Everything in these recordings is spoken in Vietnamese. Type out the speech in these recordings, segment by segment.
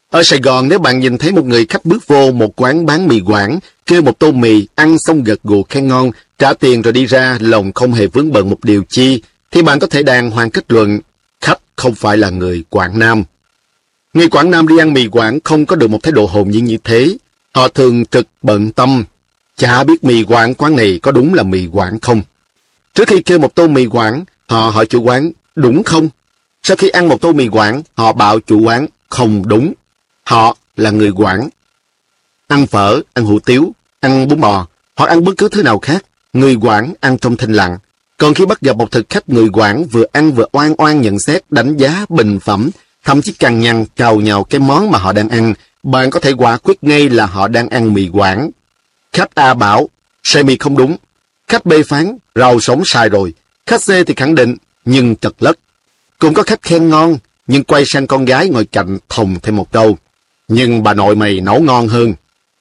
Ở Sài Gòn, nếu bạn nhìn thấy một người khách bước vô một quán bán mì Quảng, kêu một tô mì, ăn xong gật gù khen ngon, trả tiền rồi đi ra, lòng không hề vướng bận một điều chi, thì bạn có thể đàng hoàng kết luận, khách không phải là người Quảng Nam. Người Quảng Nam đi ăn mì Quảng không có được một thái độ hồn nhiên như thế. Họ thường trực bận tâm, chả biết mì Quảng quán này có đúng là mì Quảng không. Trước khi kêu một tô mì Quảng, họ hỏi chủ quán, đúng không? Sau khi ăn một tô mì Quảng, họ bảo chủ quán, không đúng. Họ là người Quảng. Ăn phở, ăn hủ tiếu, ăn bún bò, hoặc ăn bất cứ thứ nào khác, người Quảng ăn trong thinh lặng. Còn khi bắt gặp một thực khách người Quảng vừa ăn vừa oan oan nhận xét, đánh giá, bình phẩm, thậm chí cằn nhằn cào nhào cái món mà họ đang ăn, bạn có thể quả quyết ngay là họ đang ăn mì Quảng. Khách A bảo, xay mì không đúng. Khách B phán, rau sống sai rồi. Khách C thì khẳng định, nhưng chật lất. Cũng có khách khen ngon, nhưng quay sang con gái ngồi cạnh thùng thêm một câu. Nhưng bà nội mày nấu ngon hơn.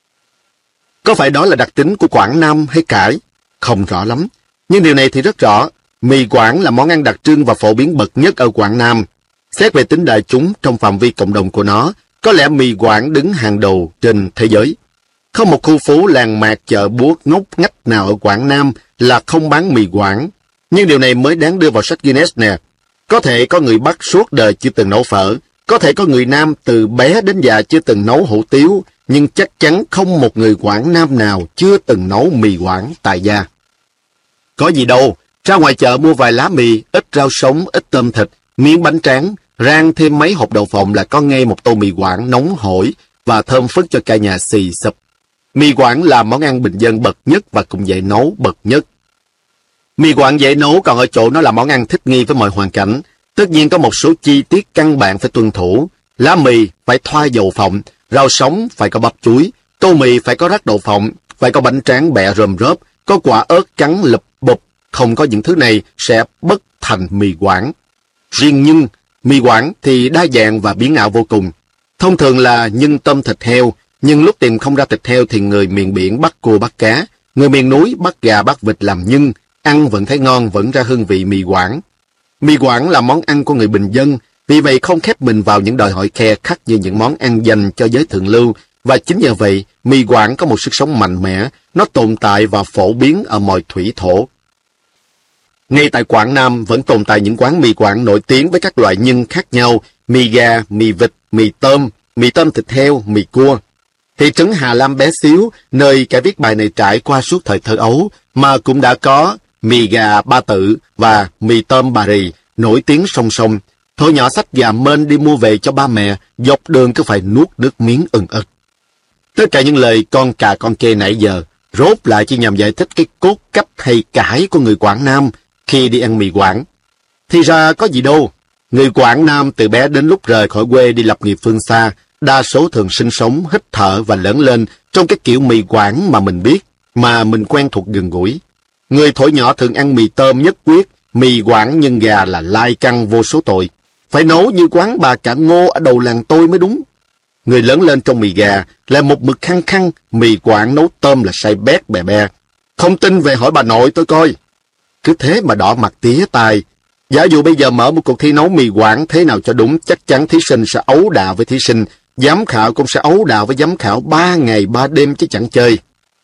Có phải đó là đặc tính của Quảng Nam hay cải? Không rõ lắm. Nhưng điều này thì rất rõ. Mì Quảng là món ăn đặc trưng và phổ biến bậc nhất ở Quảng Nam. Xét về tính đại chúng trong phạm vi cộng đồng của nó, có lẽ mì Quảng đứng hàng đầu trên thế giới. Không một khu phố làng mạc chợ buốt ngóc ngách nào ở Quảng Nam là không bán mì Quảng. Nhưng điều này mới đáng đưa vào sách Guinness nè. Có thể có người Bắc suốt đời chưa từng nấu phở, có thể có người Nam từ bé đến già chưa từng nấu hủ tiếu, nhưng chắc chắn không một người Quảng Nam nào chưa từng nấu mì Quảng tại gia. Có gì đâu, ra ngoài chợ mua vài lá mì, ít rau sống, ít tôm thịt, miếng bánh tráng, rang thêm mấy hộp đậu phộng là có ngay một tô mì Quảng nóng hổi và thơm phức cho cả nhà xì xụp. Mì Quảng là món ăn bình dân bậc nhất và cũng dễ nấu bậc nhất. Mì Quảng dễ nấu còn ở chỗ nó là món ăn thích nghi với mọi hoàn cảnh. Tất nhiên có một số chi tiết căn bản phải tuân thủ. Lá mì phải thoa dầu phộng, rau sống phải có bắp chuối, tô mì phải có rắc đậu phộng, phải có bánh tráng bẹ rơm rớp, có quả ớt cắn lụp bụp. Không có những thứ này sẽ bất thành mì Quảng. Riêng nhân, mì Quảng thì đa dạng và biến ảo vô cùng. Thông thường là nhân tôm thịt heo, nhưng lúc tìm không ra thịt heo thì người miền biển bắt cua bắt cá, người miền núi bắt gà bắt vịt làm nhân, ăn vẫn thấy ngon, vẫn ra hương vị mì Quảng. Mì Quảng là món ăn của người bình dân, vì vậy không khép mình vào những đòi hỏi khe khắt như những món ăn dành cho giới thượng lưu, và chính nhờ vậy, mì Quảng có một sức sống mạnh mẽ, nó tồn tại và phổ biến ở mọi thủy thổ. Ngay tại Quảng Nam vẫn tồn tại những quán mì Quảng nổi tiếng với các loại nhân khác nhau, mì gà, mì vịt, mì tôm thịt heo, mì cua. Thị trấn Hà Lam bé xíu, nơi kẻ viết bài này trải qua suốt thời thơ ấu, mà cũng đã có mì gà Ba Tự và mì tôm Bà Rì, nổi tiếng song song. Thôi nhỏ xách gà mên đi mua về cho ba mẹ, dọc đường cứ phải nuốt nước miếng ừng ực. Tất cả những lời con cà con kê nãy giờ, rốt lại chỉ nhằm giải thích cái cốt cách hay cãi của người Quảng Nam khi đi ăn mì Quảng. Thì ra có gì đâu, người Quảng Nam từ bé đến lúc rời khỏi quê đi lập nghiệp phương xa, đa số thường sinh sống, hít thở và lớn lên trong cái kiểu mì Quảng mà mình biết, mà mình quen thuộc gần gũi. Người thổi nhỏ thường ăn mì tôm nhất quyết, mì Quảng nhân gà là lai căng vô số tội. Phải nấu như quán bà Cả Ngô ở đầu làng tôi mới đúng. Người lớn lên trong mì gà là một mực khăng khăng, mì Quảng nấu tôm là say bét bè be. Không tin về hỏi bà nội tôi coi. Cứ thế mà đỏ mặt tía tai. Giả dụ bây giờ mở một cuộc thi nấu mì Quảng thế nào cho đúng, chắc chắn thí sinh sẽ ấu đà với thí sinh, giám khảo cũng sẽ ấu đà với giám khảo 3 ngày 3 đêm chứ chẳng chơi.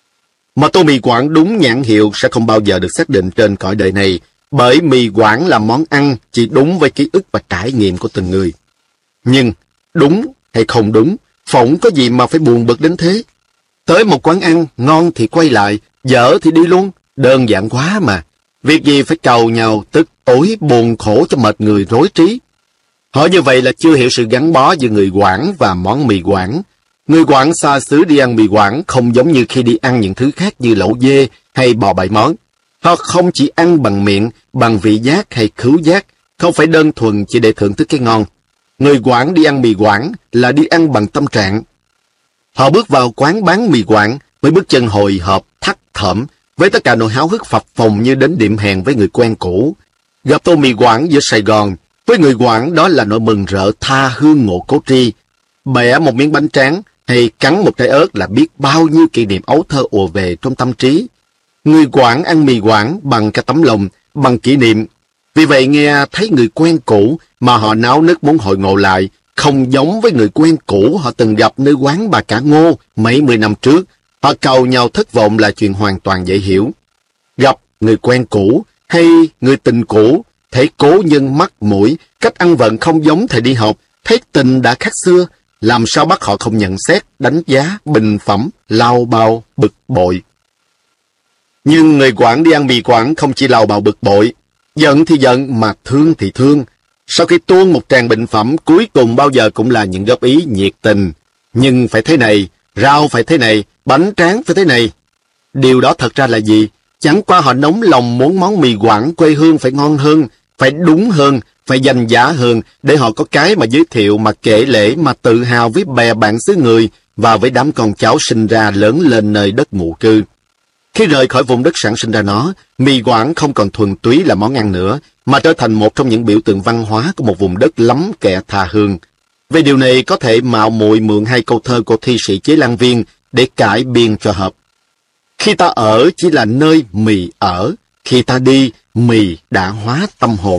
Mà tô mì Quảng đúng nhãn hiệu sẽ không bao giờ được xác định trên cõi đời này, bởi mì Quảng là món ăn chỉ đúng với ký ức và trải nghiệm của từng người. Nhưng, đúng hay không đúng, phỏng có gì mà phải buồn bực đến thế? Tới một quán ăn, ngon thì quay lại, dở thì đi luôn, đơn giản quá mà. Việc gì phải cầu nhau, tức tối, buồn khổ cho mệt người rối trí. Hỏi như vậy là chưa hiểu sự gắn bó giữa người Quảng và món mì Quảng. Người Quảng xa xứ đi ăn mì Quảng không giống như khi đi ăn những thứ khác như lẩu dê hay bò bảy món. Họ không chỉ ăn bằng miệng, bằng vị giác hay khứu giác, không phải đơn thuần chỉ để thưởng thức cái ngon. Người Quảng đi ăn mì Quảng là đi ăn bằng tâm trạng. Họ bước vào quán bán mì Quảng với bước chân hồi hộp, thắt thởm, với tất cả nỗi háo hức phập phồng như đến điểm hẹn với người quen cũ. Gặp tô mì Quảng giữa Sài Gòn, với người Quảng đó là nỗi mừng rỡ tha hương ngộ cố tri. Bẻ một miếng bánh tráng hay cắn một trái ớt là biết bao nhiêu kỷ niệm ấu thơ ùa về trong tâm trí. Người Quảng ăn mì Quảng bằng cả tấm lòng, bằng kỷ niệm. Vì vậy nghe thấy người quen cũ mà họ náo nức muốn hội ngộ lại, không giống với người quen cũ họ từng gặp nơi quán bà cả Ngô mấy mươi năm trước. Họ cầu nhau thất vọng là chuyện hoàn toàn dễ hiểu. Gặp người quen cũ hay người tình cũ, thấy cố nhân mắt mũi, cách ăn vận không giống thời đi học, thấy tình đã khác xưa, làm sao bắt họ không nhận xét, đánh giá, bình phẩm, lao bao, bực bội. Nhưng người Quảng đi ăn mì Quảng không chỉ lao bao bực bội, giận thì giận mà thương thì thương. Sau khi tuôn một tràng bình phẩm, cuối cùng bao giờ cũng là những góp ý nhiệt tình. Nhưng phải thế này, rau phải thế này, bánh tráng phải thế này. Điều đó thật ra là gì? Chẳng qua họ nóng lòng muốn món mì Quảng quê hương phải ngon hơn, phải đúng hơn, phải danh giá hơn, để họ có cái mà giới thiệu, mà kể lể, mà tự hào với bè bạn xứ người và với đám con cháu sinh ra lớn lên nơi đất ngụ cư. Khi rời khỏi vùng đất sản sinh ra nó, mì Quảng không còn thuần túy là món ăn nữa, mà trở thành một trong những biểu tượng văn hóa của một vùng đất lắm kẻ tha hương. Về điều này có thể mạo muội mượn hai câu thơ của thi sĩ Chế Lan Viên để cải biên cho hợp. Khi ta ở chỉ là nơi mì ở, khi ta đi, mì đã hóa tâm hồn.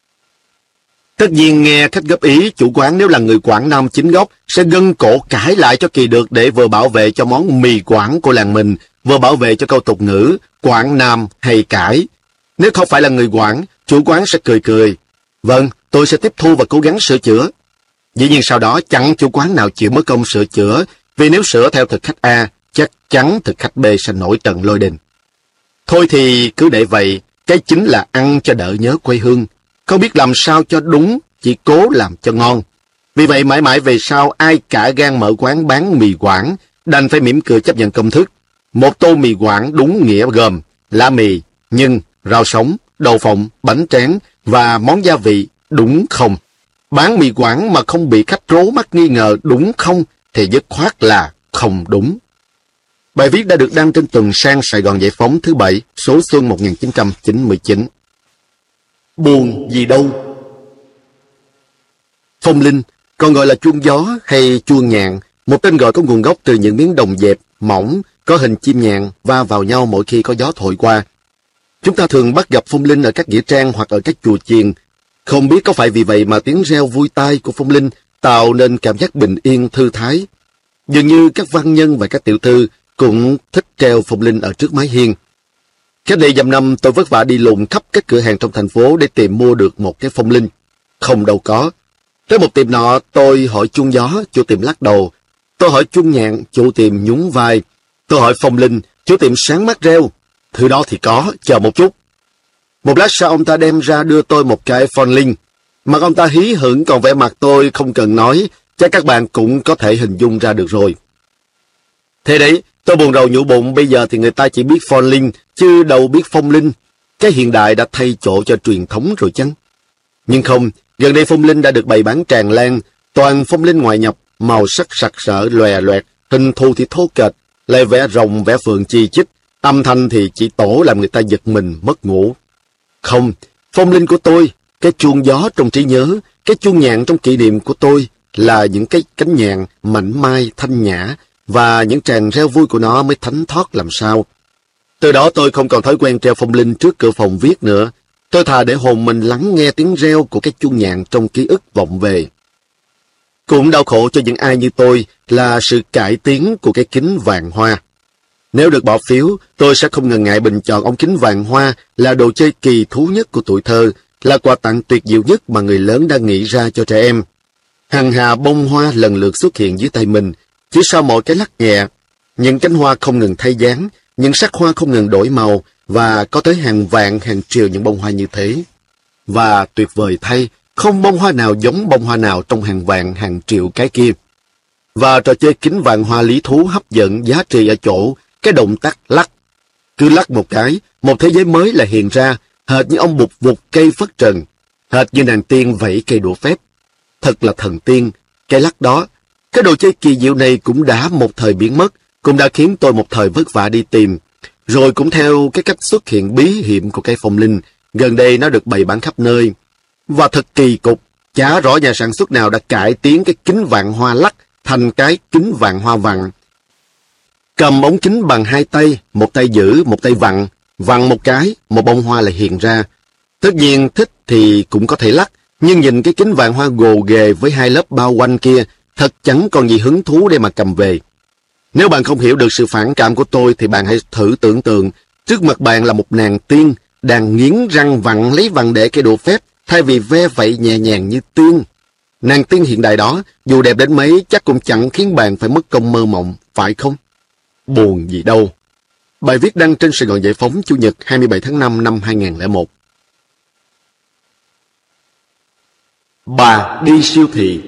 Tất nhiên nghe khách góp ý, chủ quán nếu là người Quảng Nam chính gốc sẽ gân cổ cãi lại cho kỳ được, để vừa bảo vệ cho món mì Quảng của làng mình, vừa bảo vệ cho câu tục ngữ Quảng Nam hay cãi. Nếu không phải là người Quảng, chủ quán sẽ cười cười. Vâng, tôi sẽ tiếp thu và cố gắng sửa chữa. Dĩ nhiên sau đó chẳng chủ quán nào chịu mất công sửa chữa, vì nếu sửa theo thực khách A, chắc chắn thực khách B sẽ nổi trận lôi đình. Thôi thì cứ để vậy, cái chính là ăn cho đỡ nhớ quê hương. Không biết làm sao cho đúng, chỉ cố làm cho ngon. Vì vậy mãi mãi về sau ai cả gan mở quán bán mì Quảng, đành phải mỉm cười chấp nhận công thức. Một tô mì Quảng đúng nghĩa gồm lá mì, nhân, rau sống, đậu phộng, bánh tráng và món gia vị đúng không. Bán mì Quảng mà không bị khách rố mắt nghi ngờ đúng không thì dứt khoát là không đúng. Bài viết đã được đăng trên tuần Sang Sài Gòn Giải Phóng thứ 7, số xuân 1999. Buồn gì đâu. Phong linh, còn gọi là chuông gió hay chuông nhạn, một tên gọi có nguồn gốc từ những miếng đồng dẹp, mỏng, có hình chim nhạn va vào nhau mỗi khi có gió thổi qua. Chúng ta thường bắt gặp phong linh ở các nghĩa trang hoặc ở các chùa chiền. Không biết có phải vì vậy mà tiếng reo vui tai của phong linh tạo nên cảm giác bình yên thư thái. Dường như các văn nhân và các tiểu thư cũng thích treo phong linh ở trước mái hiên. Cách đây dăm năm tôi vất vả đi lùng khắp các cửa hàng trong thành phố để tìm mua được một cái phong linh. Không đâu có. Tới một tiệm nọ tôi hỏi chuông gió, chủ tiệm lắc đầu. Tôi hỏi chuông nhạn, chủ tiệm nhún vai. Tôi hỏi phong linh, chủ tiệm sáng mắt reo. Thứ đó thì có, chờ một chút. Một lát sau ông ta đem ra đưa tôi một cái phong linh. Mặt ông ta hí hửng, còn vẻ mặt tôi không cần nói, chắc các bạn cũng có thể hình dung ra được rồi. Thế đấy, tôi buồn rầu nhủ bụng, bây giờ thì người ta chỉ biết phong linh, chứ đâu biết phong linh. Cái hiện đại đã thay chỗ cho truyền thống rồi chăng? Nhưng không, gần đây phong linh đã được bày bán tràn lan, toàn phong linh ngoại nhập, màu sắc sặc sỡ, lòe loẹt, hình thù thì thô kệch, lại vẽ rồng vẽ phượng chi chít, âm thanh thì chỉ tổ làm người ta giật mình mất ngủ. Không, phong linh của tôi, cái chuông gió trong trí nhớ, cái chuông nhạn trong kỷ niệm của tôi là những cái cánh nhạn mảnh mai thanh nhã, và những tràng reo vui của nó mới thánh thót làm sao. Từ đó tôi không còn thói quen treo phong linh trước cửa phòng viết nữa. Tôi thà để hồn mình lắng nghe tiếng reo của cái chuông nhạn trong ký ức vọng về. Cũng đau khổ cho những ai như tôi là sự cải tiến của cái kính vàng hoa. Nếu được bỏ phiếu, tôi sẽ không ngần ngại bình chọn ống kính vàng hoa là đồ chơi kỳ thú nhất của tuổi thơ, là quà tặng tuyệt diệu nhất mà người lớn đã nghĩ ra cho trẻ em. Hàng hà bông hoa lần lượt xuất hiện dưới tay mình, chỉ sau mỗi cái lắc nhẹ. Những cánh hoa không ngừng thay dáng, những sắc hoa không ngừng đổi màu, và có tới hàng vạn hàng triệu những bông hoa như thế. Và tuyệt vời thay, không bông hoa nào giống bông hoa nào trong hàng vạn hàng triệu cái kia. Và trò chơi kính vàng hoa lý thú hấp dẫn giá trị ở chỗ cái động tác lắc. Cứ lắc một cái, một thế giới mới là hiện ra, hệt như ông bụt vụt cây phất trần, hệt như nàng tiên vẫy cây đũa phép. Thật là thần tiên, cái lắc đó. Cái đồ chơi kỳ diệu này cũng đã một thời biến mất, cũng đã khiến tôi một thời vất vả đi tìm. Rồi cũng theo cái cách xuất hiện bí hiểm của cây phong linh, gần đây nó được bày bán khắp nơi. Và thật kỳ cục, chả rõ nhà sản xuất nào đã cải tiến cái kính vàng hoa lắc thành cái kính vàng hoa vặn. Cầm ống kính bằng hai tay, một tay giữ, một tay vặn một cái, một bông hoa lại hiện ra. Tất nhiên thích thì cũng có thể lắc, Nhưng nhìn cái kính vàng hoa gồ ghề với 2 lớp bao quanh kia, thật chẳng còn gì hứng thú để mà cầm về. Nếu bạn không hiểu được sự phản cảm của tôi thì bạn hãy thử tưởng tượng, trước mặt bạn là một nàng tiên, đang nghiến răng vặn lấy vặn để cây đũa phép, thay vì ve vẫy nhẹ nhàng như tiên. Nàng tiên hiện đại đó, dù đẹp đến mấy, chắc cũng chẳng khiến bạn phải mất công mơ mộng, phải không? Buồn gì đâu. Bài viết đăng trên Sài Gòn Giải Phóng Chủ nhật 27 tháng 5 năm 2001. Bà đi siêu thị.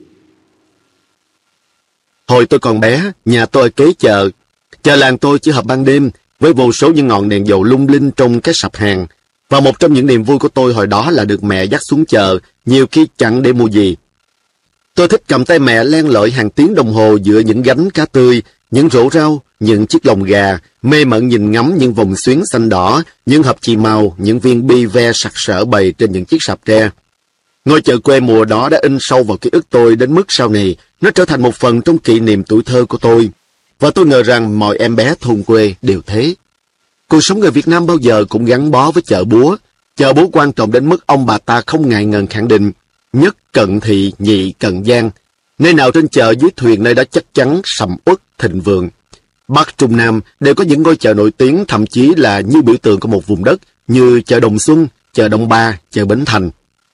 Hồi tôi còn bé, nhà tôi ở kế chợ. Chợ làng tôi chỉ họp ban đêm, với vô số những ngọn đèn dầu lung linh trong các sạp hàng. Và một trong những niềm vui của tôi hồi đó là được mẹ dắt xuống chợ, nhiều khi chẳng để mua gì. Tôi thích cầm tay mẹ len lỏi hàng tiếng đồng hồ giữa những gánh cá tươi, những rổ rau, những chiếc lồng gà, mê mẩn nhìn ngắm những vòng xuyến xanh đỏ, những hộp chì màu, những viên bi ve sặc sỡ bày trên những chiếc sạp tre. Ngôi chợ quê mùa đó đã in sâu vào ký ức tôi đến mức sau này nó trở thành một phần trong kỷ niệm tuổi thơ của tôi. Và tôi ngờ rằng mọi em bé thôn quê đều thế. Cuộc sống người Việt Nam bao giờ cũng gắn bó với chợ búa. Chợ búa quan trọng đến mức ông bà ta không ngại ngần khẳng định, nhất cận thị, nhị cận giang. Nơi nào trên chợ dưới thuyền nơi đó chắc chắn sầm uất thịnh vượng. Bắc Trung Nam đều có những ngôi chợ nổi tiếng, thậm chí là như biểu tượng của một vùng đất, như chợ Đồng Xuân, chợ Đông Ba, chợ Bến Thành.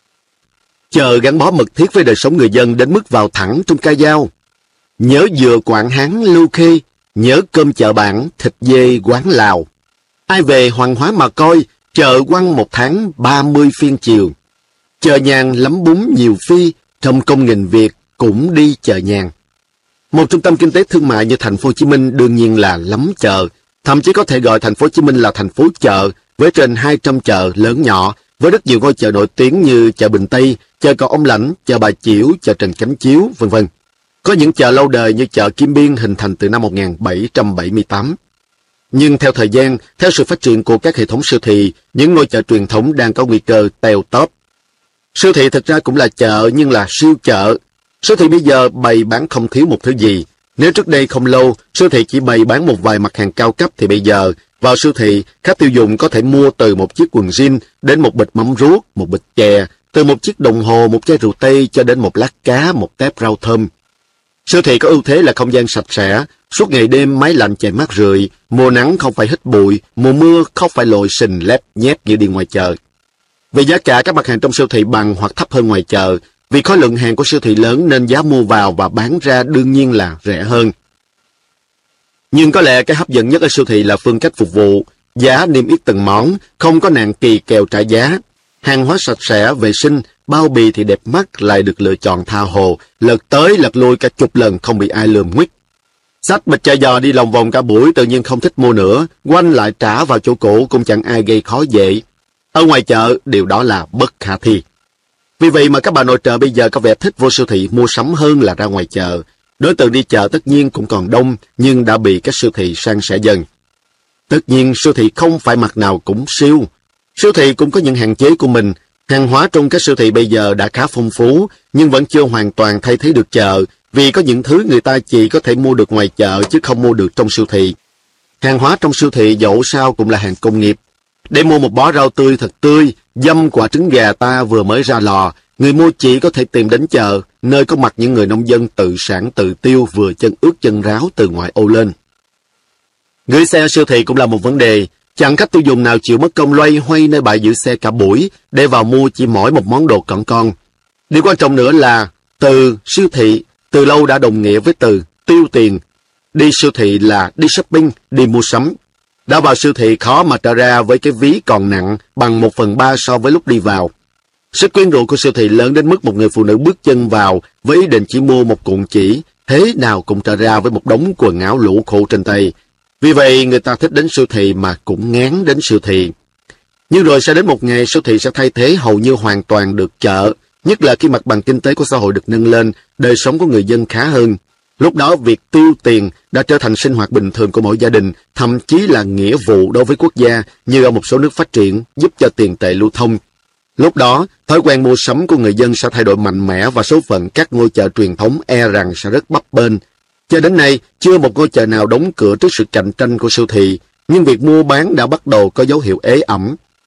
Chợ gắn bó mật thiết với đời sống người dân đến mức vào thẳng trong ca dao. Nhớ dừa Quảng Hán Lưu Khê, nhớ cơm chợ bản, thịt dê quán Lào. Ai về Hoàng Hóa mà coi, chợ quăng 1 tháng 30 phiên chiều. Chợ nhàn lắm bún nhiều phi, trong công nghìn việc cũng đi chợ nhàn. Một trung tâm kinh tế thương mại như thành phố Hồ Chí Minh đương nhiên là lắm chợ, thậm chí có thể gọi thành phố Hồ Chí Minh là thành phố chợ, với trên 200 chợ lớn nhỏ, với rất nhiều ngôi chợ nổi tiếng như chợ Bình Tây, chợ Cầu Ông Lãnh, chợ Bà Chiểu, chợ Trần Chánh Chiếu, v.v. Có những chợ lâu đời như chợ Kim Biên hình thành từ năm 1778. Nhưng theo thời gian, theo sự phát triển của các hệ thống siêu thị, những ngôi chợ truyền thống đang có nguy cơ teo tóp. Siêu thị thực ra cũng là chợ nhưng là siêu chợ. Siêu thị bây giờ bày bán không thiếu một thứ gì. Nếu trước đây không lâu, siêu thị chỉ bày bán một vài mặt hàng cao cấp thì bây giờ, vào siêu thị, khách tiêu dùng có thể mua từ một chiếc quần jean đến một bịch mắm ruốc, một bịch chè, từ một chiếc đồng hồ, một chai rượu Tây cho đến một lát cá, một tép rau thơm. Siêu thị có ưu thế là không gian sạch sẽ, suốt ngày đêm máy lạnh chạy mát rượi, mùa nắng không phải hít bụi, mùa mưa không phải lội sình lép nhép như đi ngoài chợ. Về giá cả các mặt hàng trong siêu thị bằng hoặc thấp hơn ngoài chợ, vì khối lượng hàng của siêu thị lớn nên giá mua vào và bán ra đương nhiên là rẻ hơn. Nhưng có lẽ cái hấp dẫn nhất ở siêu thị là phương cách phục vụ, giá niêm yết từng món, không có nạn kỳ kèo trả giá. Hàng hóa sạch sẽ, vệ sinh, bao bì thì đẹp mắt lại được lựa chọn tha hồ, lật tới lật lui cả chục lần không bị ai lườm nguýt. Xách bịch chả giò đi lòng vòng cả buổi tự nhiên không thích mua nữa, quanh lại trả vào chỗ cũ cũng chẳng ai gây khó dễ. Ở ngoài chợ, điều đó là bất khả thi. Vì vậy mà các bà nội trợ bây giờ có vẻ thích vô siêu thị mua sắm hơn là ra ngoài chợ. Đối tượng đi chợ tất nhiên cũng còn đông, nhưng đã bị các siêu thị san sẻ dần. Tất nhiên siêu thị không phải mặt nào cũng siêu. Siêu thị cũng có những hạn chế của mình. Hàng hóa trong các siêu thị bây giờ đã khá phong phú, nhưng vẫn chưa hoàn toàn thay thế được chợ, vì có những thứ người ta chỉ có thể mua được ngoài chợ chứ không mua được trong siêu thị. Hàng hóa trong siêu thị dẫu sao cũng là hàng công nghiệp. Để mua một bó rau tươi thật tươi, dăm quả trứng gà ta vừa mới ra lò, người mua chỉ có thể tìm đến chợ, nơi có mặt những người nông dân tự sản tự tiêu vừa chân ướt chân ráo từ ngoại ô lên. Gửi xe siêu thị cũng là một vấn đề. Chẳng khách tiêu dùng nào chịu mất công loay hoay nơi bãi giữ xe cả buổi để vào mua chỉ mỗi một món đồ cỏn con. Điều quan trọng nữa là từ siêu thị từ lâu đã đồng nghĩa với từ tiêu tiền. Đi siêu thị là đi shopping, đi mua sắm. Đã vào siêu thị khó mà trở ra với cái ví còn nặng bằng 1/3 so với lúc đi vào. Sức quyến rũ của siêu thị lớn đến mức một người phụ nữ bước chân vào với ý định chỉ mua một cuộn chỉ, thế nào cũng trở ra với một đống quần áo lũ khô trên tay. Vì vậy người ta thích đến siêu thị mà cũng ngán đến siêu thị. Nhưng rồi sẽ đến một ngày siêu thị sẽ thay thế hầu như hoàn toàn được chợ, nhất là khi mặt bằng kinh tế của xã hội được nâng lên, đời sống của người dân khá hơn. Lúc đó việc tiêu tiền đã trở thành sinh hoạt bình thường của mỗi gia đình, thậm chí là nghĩa vụ đối với quốc gia như ở một số nước phát triển, giúp cho tiền tệ lưu thông. Lúc đó, thói quen mua sắm của người dân sẽ thay đổi mạnh mẽ và số phận các ngôi chợ truyền thống e rằng sẽ rất bấp bênh. Cho đến nay, chưa một ngôi chợ nào đóng cửa trước sự cạnh tranh của siêu thị, nhưng việc mua bán đã bắt đầu có dấu hiệu ế ẩm.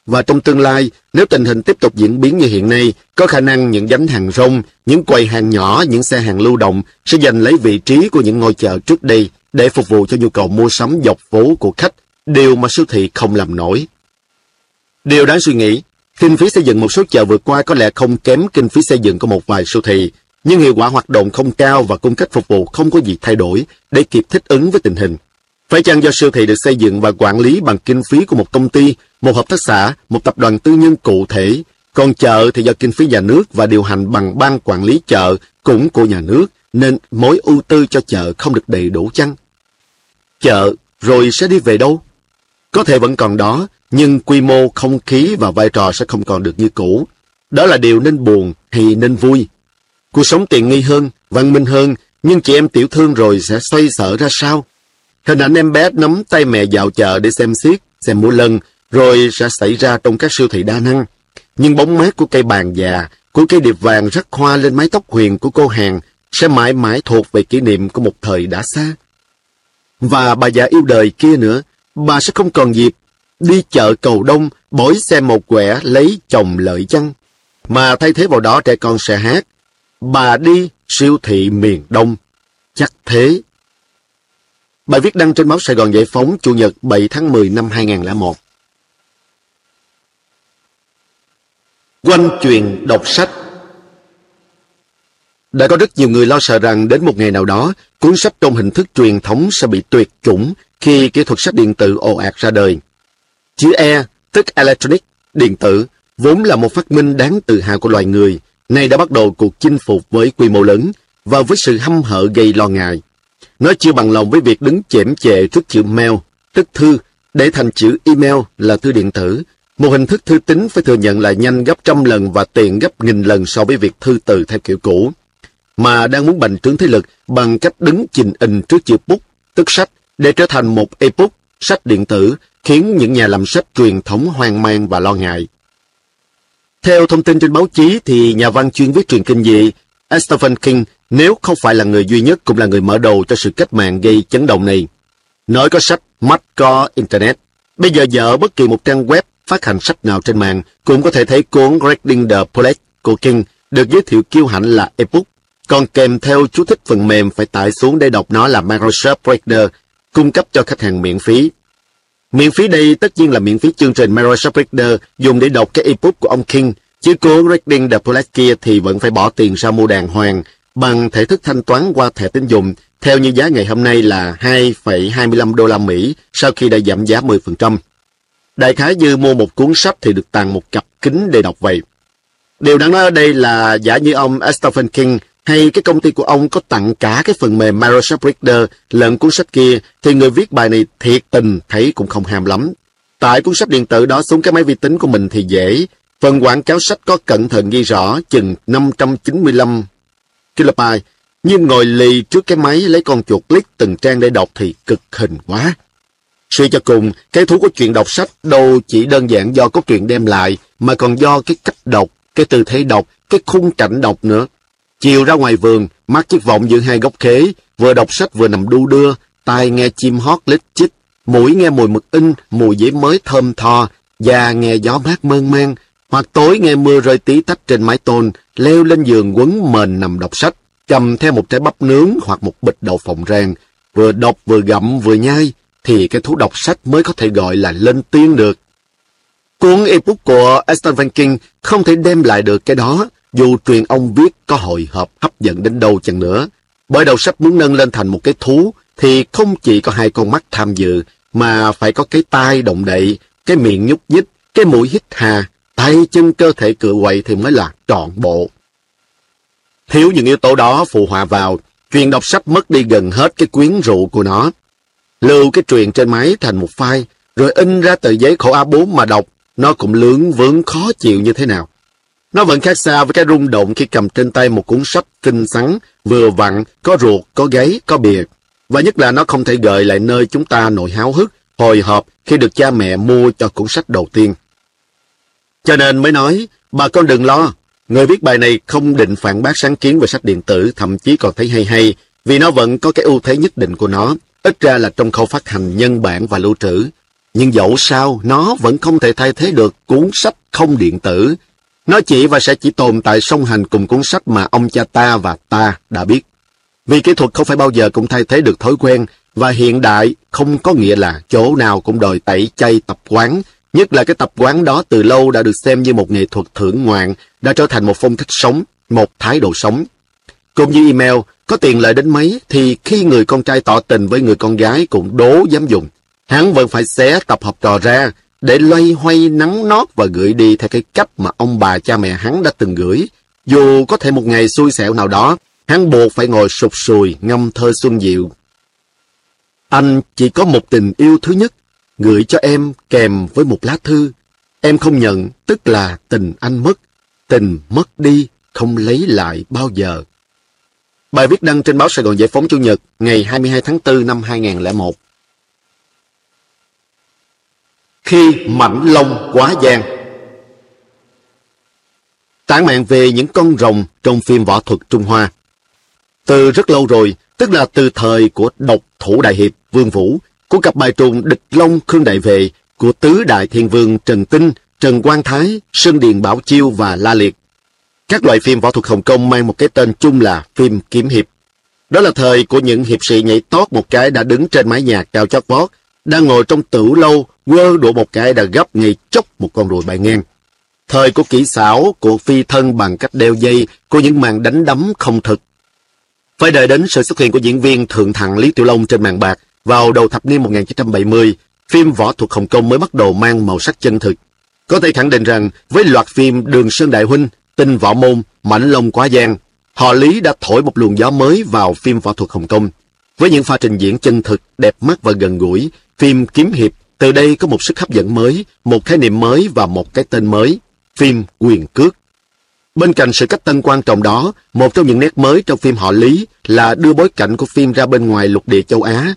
và trong tương lai, nếu tình hình tiếp tục diễn biến như hiện nay, có khả năng những gánh hàng rong, những quầy hàng nhỏ, những xe hàng lưu động sẽ giành lấy vị trí của những ngôi chợ trước đây để phục vụ cho nhu cầu mua sắm dọc phố của khách, điều mà siêu thị không làm nổi. Điều đáng suy nghĩ, kinh phí xây dựng một số chợ vừa qua có lẽ không kém kinh phí xây dựng của một vài siêu thị, nhưng hiệu quả hoạt động không cao và cung cách phục vụ không có gì thay đổi để kịp thích ứng với tình hình. Phải chăng do siêu thị được xây dựng và quản lý bằng kinh phí của một công ty, một hợp tác xã, một tập đoàn tư nhân cụ thể, còn chợ thì do kinh phí nhà nước và điều hành bằng ban quản lý chợ cũng của nhà nước, nên mối ưu tư cho chợ không được đầy đủ chăng? Chợ rồi sẽ đi về đâu? Có thể vẫn còn đó, nhưng quy mô, không khí và vai trò sẽ không còn được như cũ. Đó là điều nên buồn hay nên vui? Cuộc sống tiện nghi hơn, văn minh hơn, nhưng chị em tiểu thương rồi sẽ xoay sở ra sao? Hình ảnh em bé nắm tay mẹ dạo chợ để xem xiếc, xem múa lân, rồi sẽ xảy ra trong các siêu thị đa năng. Nhưng bóng mát của cây bàn già, của cây điệp vàng rắc hoa lên mái tóc huyền của cô hàng sẽ mãi mãi thuộc về kỷ niệm của một thời đã xa. Và bà già yêu đời kia nữa, bà sẽ không còn dịp đi chợ Cầu Đông, bói xem một quẻ lấy chồng lợi chăng, mà thay thế vào đó trẻ con sẽ hát bà đi siêu thị miền Đông. Chắc thế. Bài viết đăng trên báo Sài Gòn Giải Phóng Chủ nhật 7 tháng 10 năm 2001. Quanh chuyền đọc sách. Đã có rất nhiều người lo sợ rằng đến một ngày nào đó, cuốn sách trong hình thức truyền thống sẽ bị tuyệt chủng khi kỹ thuật sách điện tử ồ ạt ra đời. Chữ E, tức Electronic, điện tử, vốn là một phát minh đáng tự hào của loài người, nay đã bắt đầu cuộc chinh phục với quy mô lớn và với sự hăm hở gây lo ngại. Nó chưa bằng lòng với việc đứng chễm chệ trước chữ mail, tức thư, để thành chữ email là thư điện tử. Một hình thức thư tín phải thừa nhận là nhanh gấp 100 lần và tiện gấp 1000 lần so với việc thư từ theo kiểu cũ, mà đang muốn bành trướng thế lực bằng cách đứng chình ình trước chữ book, tức sách, để trở thành một ebook, sách điện tử, khiến những nhà làm sách truyền thống hoang mang và lo ngại. Theo thông tin trên báo chí thì nhà văn chuyên viết truyện kinh dị Stephen King, nếu không phải là người duy nhất, cũng là người mở đầu cho sự cách mạng gây chấn động này. Nói có sách, mắt có Internet. Bây giờ dở bất kỳ một trang web phát hành sách nào trên mạng cũng có thể thấy cuốn Reading the Pledge của King được giới thiệu kiêu hãnh là ebook, còn kèm theo chú thích phần mềm phải tải xuống để đọc nó là Microsoft Reader, cung cấp cho khách hàng miễn phí. Miễn phí đây tất nhiên là miễn phí chương trình Microsoft Reader dùng để đọc cái ebook của ông King, chứ cuốn Reading the Pledge kia thì vẫn phải bỏ tiền ra mua đàng hoàng bằng thể thức thanh toán qua thẻ tín dụng, theo như giá ngày hôm nay là 2,25 đô la Mỹ sau khi đã giảm giá 10%. Đại khái như mua một cuốn sách thì được tặng một cặp kính để đọc vậy. Điều đáng nói ở đây là giả như ông Stephen King hay cái công ty của ông có tặng cả cái phần mềm Microsoft Reader lẫn cuốn sách kia, thì người viết bài này thiệt tình thấy cũng không ham lắm. Tải cuốn sách điện tử đó xuống cái máy vi tính của mình thì dễ. Phần quảng cáo sách có cẩn thận ghi rõ chừng 595 kilobyte, nhưng ngồi lì trước cái máy lấy con chuột click từng trang để đọc thì cực hình quá. Suy cho cùng, cái thú của chuyện đọc sách đâu chỉ đơn giản do cốt truyện đem lại, mà còn do cái cách đọc, cái tư thế đọc, cái khung cảnh đọc nữa. Chiều ra ngoài vườn, mắt chiếc vọng giữa hai gốc khế, vừa đọc sách vừa nằm đu đưa, tai nghe chim hót lít chích, mũi nghe mùi mực in, mùi giấy mới thơm tho, da nghe gió mát mơn man, hoặc tối nghe mưa rơi tí tách trên mái tôn, leo lên giường quấn mền nằm đọc sách, cầm theo một trái bắp nướng hoặc một bịch đậu phộng rang, vừa đọc vừa gặm vừa nhai, thì cái thú đọc sách mới có thể gọi là lên tiếng được. Cuốn ebook của Stephen King không thể đem lại được cái đó, dù truyền ông viết có hồi hộp hấp dẫn đến đâu chăng nữa. Bởi đầu sách muốn nâng lên thành một cái thú, thì không chỉ có hai con mắt tham dự, mà phải có cái tai động đậy, cái miệng nhúc nhích, cái mũi hít hà, tay chân cơ thể cựa quậy thì mới là trọn bộ. Thiếu những yếu tố đó phụ họa vào, chuyện đọc sách mất đi gần hết cái quyến rũ của nó. Lưu cái truyện trên máy thành một file, rồi in ra tờ giấy khổ A4 mà đọc, nó cũng lướng vướng khó chịu như thế nào. Nó vẫn khác xa với cái rung động khi cầm trên tay một cuốn sách xinh xắn, vừa vặn, có ruột, có gáy, có bìa. Và nhất là nó không thể gợi lại nơi chúng ta nỗi háo hức, hồi hộp khi được cha mẹ mua cho cuốn sách đầu tiên. Cho nên mới nói, bà con đừng lo, người viết bài này không định phản bác sáng kiến về sách điện tử, thậm chí còn thấy hay, vì nó vẫn có cái ưu thế nhất định của nó, ít ra là trong khâu phát hành nhân bản và lưu trữ. Nhưng dẫu sao, nó vẫn không thể thay thế được cuốn sách không điện tử. Nó chỉ và sẽ chỉ tồn tại song hành cùng cuốn sách mà ông cha ta và ta đã biết. Vì kỹ thuật không phải bao giờ cũng thay thế được thói quen, và hiện đại không có nghĩa là chỗ nào cũng đòi tẩy chay tập quán, nhất là cái tập quán đó từ lâu đã được xem như một nghệ thuật thưởng ngoạn, đã trở thành một phong cách sống, một thái độ sống. Cũng như email, có tiền lợi đến mấy thì khi người con trai tỏ tình với người con gái cũng đố dám dùng. Hắn vẫn phải xé tập học trò ra để loay hoay nắn nót và gửi đi theo cái cách mà ông bà cha mẹ hắn đã từng gửi. Dù có thể một ngày xui xẻo nào đó, hắn buộc phải ngồi sụp sùi ngâm thơ xuân diệu. Anh chỉ có một tình yêu thứ nhất, gửi cho em kèm với một lá thư. Em không nhận, tức là tình anh mất. Tình mất đi, không lấy lại bao giờ. Bài viết đăng trên báo Sài Gòn Giải phóng Chủ nhật, ngày 22 tháng 4 năm 2001. Khi mảnh lông quá giang. Tản mạn về những con rồng trong phim võ thuật Trung Hoa. Từ rất lâu rồi, tức là từ thời của độc thủ đại hiệp Vương Vũ, của cặp bài trùng Địch Long Khương Đại Vệ, của tứ đại thiên vương Trần Tinh, Trần Quang Thái, Sơn Điền Bảo Chiêu và La Liệt. Các loại phim võ thuật Hồng Kông mang một cái tên chung là phim kiếm hiệp. Đó là thời của những hiệp sĩ nhảy tót một cái đã đứng trên mái nhà cao chót vót, đang ngồi trong tửu lâu, quơ đũa một cái đã gấp ngay chốc một con ruồi bay ngang. Thời của kỹ xảo, của phi thân bằng cách đeo dây, của những màn đánh đấm không thực. Phải đợi đến sự xuất hiện của diễn viên thượng thặng Lý Tiểu Long trên màn bạc vào đầu thập niên 1970, phim võ thuật Hồng Kông mới bắt đầu mang màu sắc chân thực. Có thể khẳng định rằng, với loạt phim Đường Sơn Đại Huynh, Tinh Võ Môn, Mãnh Long Quá Giang, họ Lý đã thổi một luồng gió mới vào phim võ thuật Hồng Kông. Với những pha trình diễn chân thực, đẹp mắt và gần gũi, phim kiếm hiệp từ đây có một sức hấp dẫn mới, một khái niệm mới và một cái tên mới, phim quyền cước. Bên cạnh sự cách tân quan trọng đó, một trong những nét mới trong phim họ Lý là đưa bối cảnh của phim ra bên ngoài lục địa châu Á.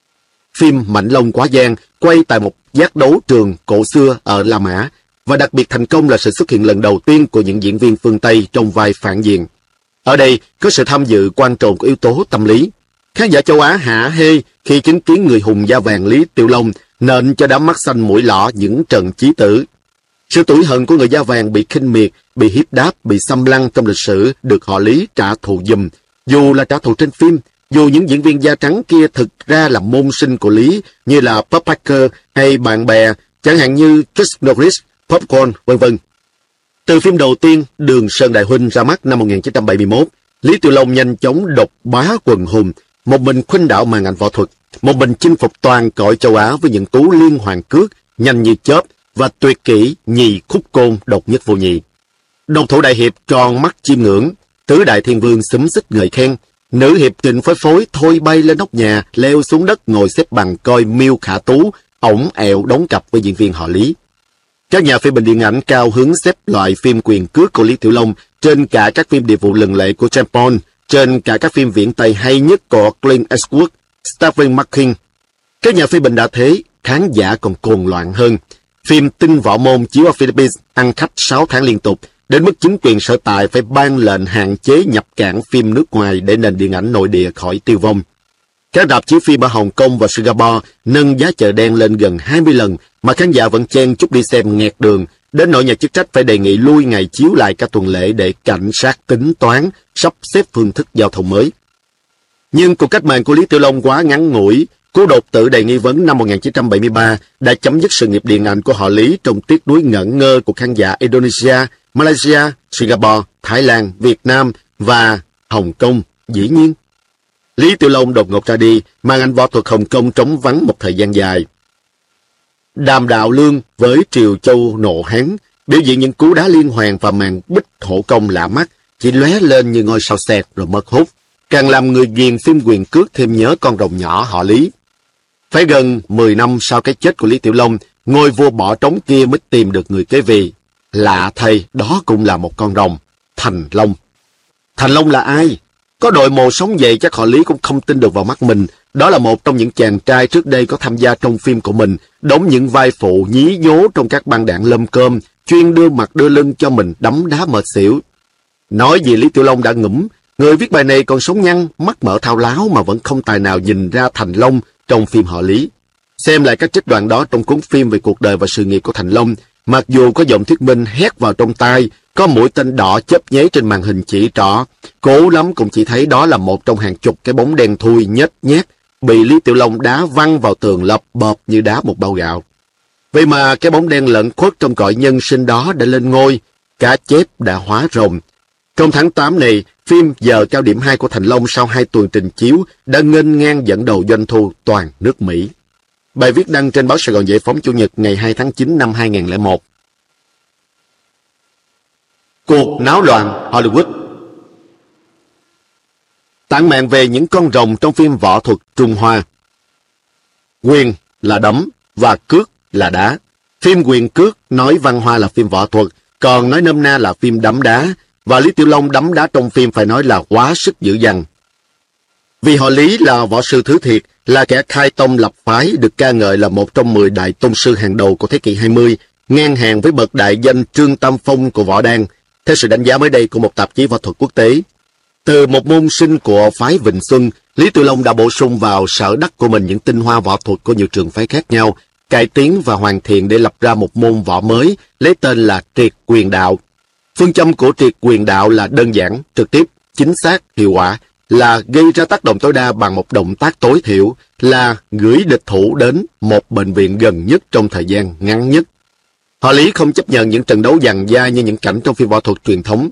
Phim Mãnh Long Quá Giang quay tại một giác đấu trường cổ xưa ở La Mã, và đặc biệt thành công là sự xuất hiện lần đầu tiên của những diễn viên phương Tây trong vai phản diện. Ở đây có sự tham dự quan trọng của yếu tố tâm lý. Khán giả châu Á hả hê khi chứng kiến người hùng da vàng Lý Tiểu Long nện cho đám mắt xanh mũi lọ những trận chí tử. Sự tủi hận của người da vàng bị khinh miệt, bị hiếp đáp, bị xâm lăng trong lịch sử được họ Lý trả thù giùm. Dù là trả thù trên phim, dù những diễn viên da trắng kia thực ra là môn sinh của Lý như là Bob Parker hay bạn bè, chẳng hạn như Chuck Norris, Popcorn, v.v. Từ phim đầu tiên, Đường Sơn Đại Huynh ra mắt năm 1971, Lý Tiểu Long nhanh chóng độc bá quần hùng, một mình khuynh đảo màn ảnh võ thuật, một mình chinh phục toàn cõi châu Á với những cú liên hoàn cước, nhanh như chớp và tuyệt kỹ nhì khúc côn độc nhất vô nhị. Độc thủ đại hiệp tròn mắt chiêm ngưỡng, tứ đại thiên vương xúm xích ngợi khen, nữ hiệp Trịnh Phối Phối thôi bay lên nóc nhà, leo xuống đất ngồi xếp bằng coi Miêu Khả Tú, ổng ẹo đóng cặp với diễn viên họ Lý. Các nhà phê bình điện ảnh cao hứng xếp loại phim quyền cước của Lý Tiểu Long trên cả các phim điệp vụ lừng lệ của James Bond, trên cả các phim viễn Tây hay nhất của Clint Eastwood, Stephen Hawking. Các nhà phê bình đã thế, khán giả còn cuồng loạn hơn. Phim Tinh Võ Môn chiếu ở Philippines ăn khách 6 tháng liên tục, đến mức chính quyền sở tại phải ban lệnh hạn chế nhập cảng phim nước ngoài để nền điện ảnh nội địa khỏi tiêu vong. Các rạp chiếu phim ở Hồng Kông và Singapore nâng giá chợ đen lên gần 20 lần, mà khán giả vẫn chen chúc đi xem nghẹt đường, đến nỗi nhà chức trách phải đề nghị lui ngày chiếu lại cả tuần lễ để cảnh sát tính toán, sắp xếp phương thức giao thông mới. Nhưng cuộc cách mạng của Lý Tiểu Long quá ngắn ngủi, cú đột tử đầy nghi vấn năm 1973 đã chấm dứt sự nghiệp điện ảnh của họ Lý trong tiếc nuối ngẩn ngơ của khán giả Indonesia, Malaysia, Singapore, Thái Lan, Việt Nam và Hồng Kông, dĩ nhiên. Lý Tiểu Long đột ngột ra đi, màn ảnh võ thuật Hồng Kông trống vắng một thời gian dài. Đàm Đạo Lương với Triều Châu Nộ Hán biểu diễn những cú đá liên hoàn và màn bích hổ công lạ mắt, chỉ lóe lên như ngôi sao xẹt rồi mất hút, càng làm người ghiền phim quyền cước thêm nhớ con rồng nhỏ họ Lý. Phải gần 10 năm sau cái chết của Lý Tiểu Long, ngôi vua bỏ trống kia mới tìm được người kế vị. Lạ thay, đó cũng là một con rồng, Thành Long. Thành Long là ai? Có đội mồ sống dậy chắc họ Lý cũng không tin được vào mắt mình. Đó là một trong những chàng trai trước đây có tham gia trong phim của mình, đóng những vai phụ nhí nhố trong các băng đảng lâm cơm, chuyên đưa mặt đưa lưng cho mình đấm đá mệt xỉu. Nói gì Lý Tiểu Long đã ngủm, người viết bài này còn sống nhăn, mắt mở thao láo mà vẫn không tài nào nhìn ra Thành Long trong phim họ Lý. Xem lại các trích đoạn đó trong cuốn phim về cuộc đời và sự nghiệp của Thành Long, mặc dù có giọng thuyết minh hét vào trong tai, có mũi tên đỏ chớp nháy trên màn hình chỉ trỏ, cố lắm cũng chỉ thấy đó là một trong hàng chục cái bóng đen thui nhếch nhác, bị Lý Tiểu Long đá văng vào tường lập bợp như đá một bao gạo. Vậy mà cái bóng đen lẫn khuất trong cõi nhân sinh đó đã lên ngôi, cá chép đã hóa rồng. Trong tháng 8 này, phim Giờ cao điểm 2 của Thành Long sau 2 tuần trình chiếu đã nghênh ngang dẫn đầu doanh thu toàn nước Mỹ. Bài viết đăng trên báo Sài Gòn Giải phóng Chủ nhật ngày 2 tháng 9 năm 2001. Cuộc náo loạn Hollywood. Tản mạn về những con rồng trong phim võ thuật Trung Hoa. Quyền là đấm và cước là đá. Phim Quyền Cước nói văn hoa là phim võ thuật, còn nói nôm na là phim đấm đá, và Lý Tiểu Long đấm đá trong phim phải nói là quá sức dữ dằn. Vì họ Lý là võ sư thứ thiệt, là kẻ khai tông lập phái, được ca ngợi là một trong 10 đại tông sư hàng đầu của thế kỷ 20, ngang hàng với bậc đại danh Trương Tam Phong của võ đan, theo sự đánh giá mới đây của một tạp chí võ thuật quốc tế. Từ một môn sinh của phái Vịnh Xuân, Lý Tiểu Long đã bổ sung vào sở đắc của mình những tinh hoa võ thuật của nhiều trường phái khác nhau, cải tiến và hoàn thiện để lập ra một môn võ mới, lấy tên là Triệt Quyền Đạo. Phương châm của Triệt Quyền Đạo là đơn giản, trực tiếp, chính xác, hiệu quả, là gây ra tác động tối đa bằng một động tác tối thiểu, là gửi địch thủ đến một bệnh viện gần nhất trong thời gian ngắn nhất. Họ Lý không chấp nhận những trận đấu dằn da như những cảnh trong phim võ thuật truyền thống.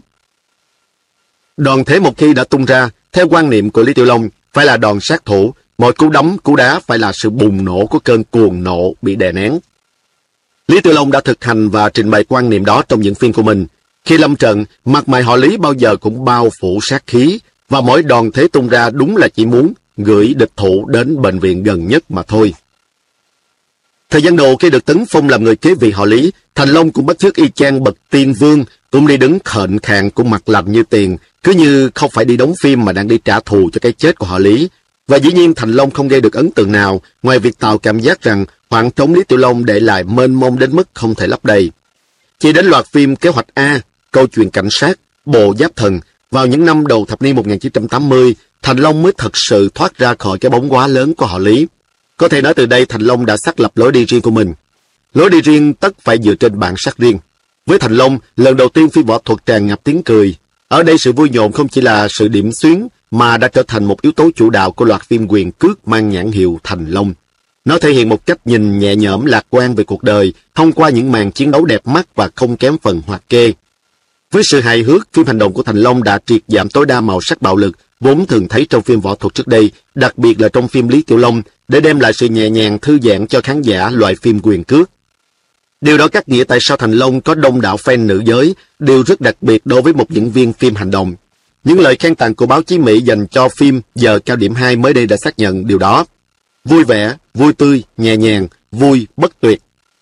Đòn thế một khi đã tung ra, theo quan niệm của Lý Tiểu Long, phải là đòn sát thủ, mọi cú đấm, cú đá phải là sự bùng nổ của cơn cuồng nộ bị đè nén. Lý Tiểu Long đã thực hành và trình bày quan niệm đó trong những phim của mình. Khi lâm trận, mặt mày họ Lý bao giờ cũng bao phủ sát khí, và mỗi đòn thế tung ra đúng là chỉ muốn gửi địch thủ đến bệnh viện gần nhất mà thôi. Thời gian đầu khi được tấn phong làm người kế vị họ Lý, Thành Long cũng bắt chước y chang bậc tiên vương, cũng đi đứng khệnh khạng cũng mặt lạnh như tiền, cứ như không phải đi đóng phim mà đang đi trả thù cho cái chết của họ Lý. Và dĩ nhiên Thành Long không gây được ấn tượng nào, ngoài việc tạo cảm giác rằng khoảng trống Lý Tiểu Long để lại mênh mông đến mức không thể lấp đầy. Chỉ đến loạt phim Kế hoạch A, Câu chuyện cảnh sát, Bộ Giáp Thần, vào những năm đầu thập niên 1980, Thành Long mới thật sự thoát ra khỏi cái bóng quá lớn của họ Lý. Có thể nói từ đây Thành Long đã xác lập lối đi riêng của mình. Lối đi riêng tất phải dựa trên bản sắc riêng. Với Thành Long, lần đầu tiên phim võ thuật tràn ngập tiếng cười. Ở đây sự vui nhộn không chỉ là sự điểm xuyến, mà đã trở thành một yếu tố chủ đạo của loạt phim Quyền Cước mang nhãn hiệu Thành Long. Nó thể hiện một cách nhìn nhẹ nhõm lạc quan về cuộc đời, thông qua những màn chiến đấu đẹp mắt và không kém phần hoạt kê. Với sự hài hước, phim hành động của Thành Long đã triệt giảm tối đa màu sắc bạo lực, vốn thường thấy trong phim võ thuật trước đây, đặc biệt là trong phim Lý Tiểu Long, để đem lại sự nhẹ nhàng thư giãn cho khán giả loại phim Quyền Cước. Điều đó cắt nghĩa tại sao Thành Long có đông đảo fan nữ giới, điều rất đặc biệt đối với một diễn viên phim hành động. Những lời khen tặng của báo chí Mỹ dành cho phim Giờ cao điểm 2 mới đây đã xác nhận điều đó. Vui vẻ, vui tươi, nhẹ nhàng, vui, bất tuyệt.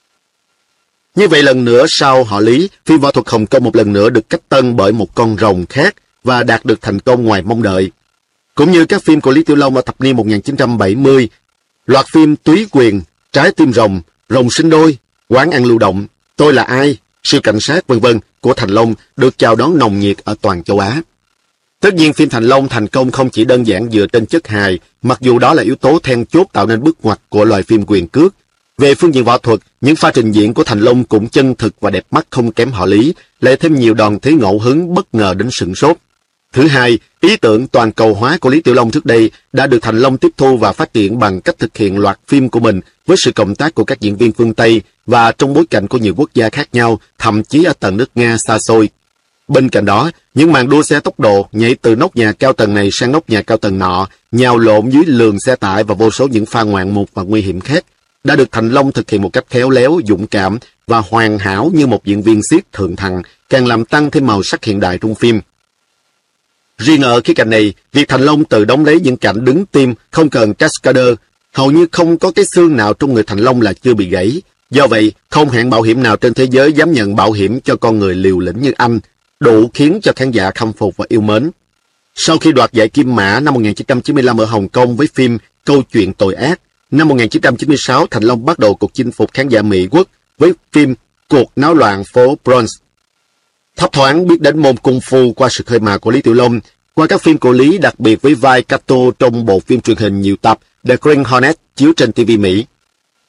Như vậy lần nữa sau họ Lý, phim võ thuật Hồng Kông một lần nữa được cách tân bởi một con rồng khác và đạt được thành công ngoài mong đợi. Cũng như các phim của Lý Tiểu Long ở thập niên 1970, loạt phim Túy Quyền, Trái tim rồng, Rồng sinh đôi, Quán ăn lưu động, Tôi là ai, Siêu cảnh sát v.v. của Thành Long được chào đón nồng nhiệt ở toàn châu Á. Tất nhiên phim Thành Long thành công không chỉ đơn giản dựa trên chất hài, mặc dù đó là yếu tố then chốt tạo nên bước ngoặt của loài phim Quyền Cước. Về phương diện võ thuật, những pha trình diễn của Thành Long cũng chân thực và đẹp mắt không kém họ Lý, lại thêm nhiều đòn thế ngẫu hứng bất ngờ đến sửng sốt. Thứ hai, ý tưởng toàn cầu hóa của Lý Tiểu Long trước đây đã được Thành Long tiếp thu và phát triển bằng cách thực hiện loạt phim của mình với sự cộng tác của các diễn viên phương Tây và trong bối cảnh của nhiều quốc gia khác nhau, thậm chí ở tầng nước Nga xa xôi. Bên cạnh đó, những màn đua xe tốc độ nhảy từ nóc nhà cao tầng này sang nóc nhà cao tầng nọ, nhào lộn dưới lường xe tải và vô số những pha ngoạn mục và nguy hiểm khác, đã được Thành Long thực hiện một cách khéo léo, dũng cảm và hoàn hảo như một diễn viên xiếc thượng thặng, càng làm tăng thêm màu sắc hiện đại trong phim. Riêng ở khía cạnh này, việc Thành Long tự đóng lấy những cảnh đứng tim không cần cascader, hầu như không có cái xương nào trong người Thành Long là chưa bị gãy. Do vậy, không hãng bảo hiểm nào trên thế giới dám nhận bảo hiểm cho con người liều lĩnh như anh, đủ khiến cho khán giả khâm phục và yêu mến. Sau khi đoạt giải Kim Mã năm 1995 ở Hồng Kông với phim Câu chuyện tội ác, năm 1996 Thành Long bắt đầu cuộc chinh phục khán giả Mỹ quốc với phim Cuộc náo loạn phố Bronx. Thấp thoáng biết đến môn cung phu qua sự khơi mào của Lý Tiểu Long, qua các phim của Lý đặc biệt với vai Kato trong bộ phim truyền hình nhiều tập The Green Hornet chiếu trên TV Mỹ.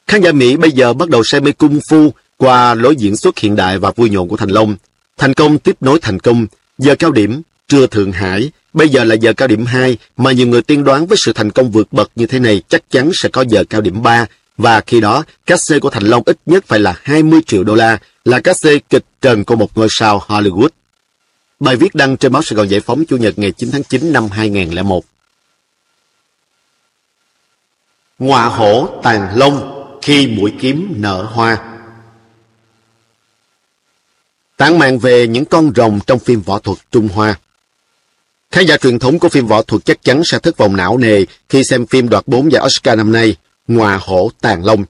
Khán giả Mỹ bây giờ bắt đầu say mê cung phu qua lối diễn xuất hiện đại và vui nhộn của Thành Long. Thành công tiếp nối thành công, giờ cao điểm, trưa Thượng Hải, bây giờ là giờ cao điểm 2, mà nhiều người tiên đoán với sự thành công vượt bậc như thế này chắc chắn sẽ có giờ cao điểm 3, và khi đó, cát xê của Thành Long ít nhất phải là 20 triệu đô la, là cát xê kịch trần của một ngôi sao Hollywood. Bài viết đăng trên báo Sài Gòn Giải Phóng Chủ nhật ngày 9 tháng 9 năm 2001. Ngọa hổ tàng long khi mũi kiếm nở hoa. Tản mạn về những con rồng trong phim võ thuật Trung Hoa. Khán giả truyền thống của phim võ thuật chắc chắn sẽ thất vọng não nề khi xem phim đoạt 4 giải Oscar năm nay, Ngọa hổ tàng long.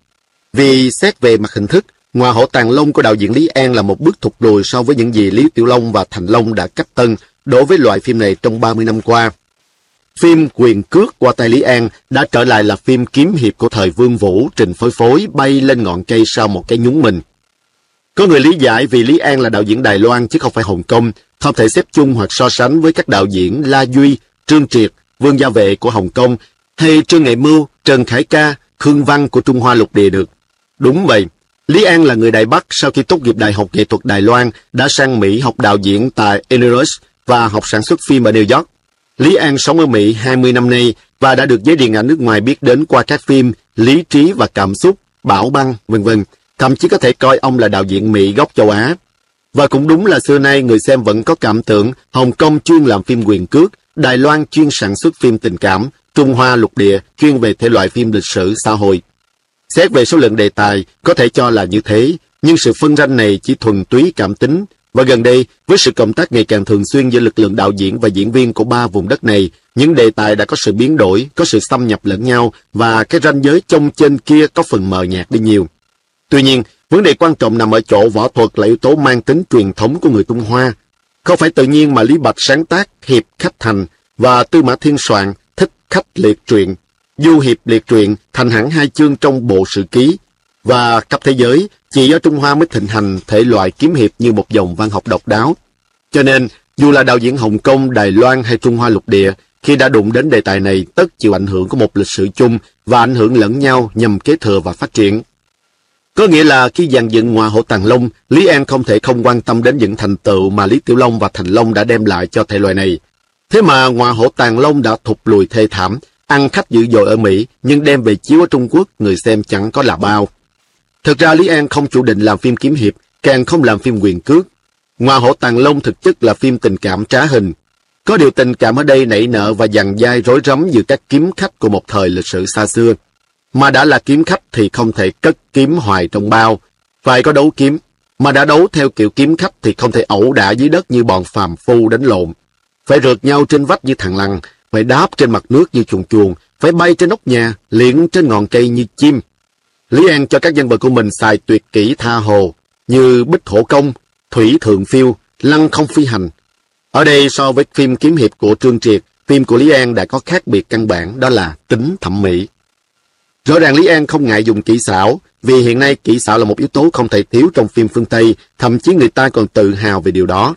Vì xét về mặt hình thức, Ngọa hổ tàng long của đạo diễn Lý An là một bước thụt lùi so với những gì Lý Tiểu Long và Thành Long đã cách tân đối với loại phim này trong 30 năm qua. Phim Quyền Cước qua tay Lý An đã trở lại là phim kiếm hiệp của thời Vương Vũ, Trình Phối Phối bay lên ngọn cây sau một cái nhúng mình. Có người lý giải vì Lý An là đạo diễn Đài Loan chứ không phải Hồng Kông, không thể xếp chung hoặc so sánh với các đạo diễn La Duy, Trương Triệt, Vương Gia Vệ của Hồng Kông hay Trương Nghệ Mưu, Trần Khải Ca, Khương Văn của Trung Hoa lục địa được. Đúng vậy, Lý An là người Đài Bắc sau khi tốt nghiệp Đại học Nghệ thuật Đài Loan đã sang Mỹ học đạo diễn tại Illinois và học sản xuất phim ở New York. Lý An sống ở Mỹ 20 năm nay và đã được giới điện ảnh nước ngoài biết đến qua các phim Lý Trí và Cảm Xúc, Bảo Băng, v.v. Thậm chí có thể coi ông là đạo diễn Mỹ gốc châu Á. Và cũng đúng là xưa nay người xem vẫn có cảm tưởng Hồng Kông chuyên làm phim quyền cước, Đài Loan chuyên sản xuất phim tình cảm, Trung Hoa lục địa chuyên về thể loại phim lịch sử xã hội. Xét về số lượng đề tài, có thể cho là như thế, nhưng sự phân ranh này chỉ thuần túy cảm tính. Và gần đây, với sự cộng tác ngày càng thường xuyên giữa lực lượng đạo diễn và diễn viên của 3 vùng đất này, những đề tài đã có sự biến đổi, có sự xâm nhập lẫn nhau, và cái ranh giới chông trên kia có phần mờ nhạt đi nhiều. Tuy nhiên, vấn đề quan trọng nằm ở chỗ võ thuật là yếu tố mang tính truyền thống của người Trung Hoa. Không phải tự nhiên mà Lý Bạch sáng tác Hiệp Khách Thành và Tư Mã Thiên soạn Thích Khách Liệt Truyện, Du Hiệp Liệt Truyện thành hẳn 2 chương trong bộ sử ký, và khắp thế giới chỉ ở Trung Hoa mới thịnh hành thể loại kiếm hiệp như một dòng văn học độc đáo. Cho nên, dù là đạo diễn Hồng Kông, Đài Loan hay Trung Hoa lục địa, khi đã đụng đến đề tài này tất chịu ảnh hưởng của một lịch sử chung và ảnh hưởng lẫn nhau nhằm kế thừa và phát triển. Có nghĩa là khi dàn dựng Ngọa hổ tàng long, Lý An không thể không quan tâm đến những thành tựu mà Lý Tiểu Long và Thành Long đã đem lại cho thể loại này. Thế mà Ngọa hổ tàng long đã thụt lùi thê thảm, ăn khách dữ dội ở Mỹ, nhưng đem về chiếu ở Trung Quốc, người xem chẳng có là bao. Thực ra Lý An không chủ định làm phim kiếm hiệp, càng không làm phim quyền cước. Ngọa hổ tàng long thực chất là phim tình cảm trá hình. Có điều tình cảm ở đây nảy nở và dằn dai rối rắm giữa các kiếm khách của một thời lịch sử xa xưa. Mà đã là kiếm khách thì không thể cất kiếm hoài trong bao, phải có đấu kiếm. Mà đã đấu theo kiểu kiếm khách thì không thể ẩu đả dưới đất như bọn phàm phu đánh lộn. Phải rượt nhau trên vách như thằng lằn, phải đáp trên mặt nước như chuồn chuồn, phải bay trên nóc nhà, liệng trên ngọn cây như chim. Lý An cho các nhân vật của mình xài tuyệt kỹ tha hồ, như Bích Hổ Công, Thủy Thượng Phiêu, Lăng Không Phi Hành. Ở đây so với phim kiếm hiệp của Trương Triệt, phim của Lý An đã có khác biệt căn bản, đó là tính thẩm mỹ. Rõ ràng Lý An không ngại dùng kỹ xảo, vì hiện nay kỹ xảo là một yếu tố không thể thiếu trong phim phương Tây, thậm chí người ta còn tự hào về điều đó.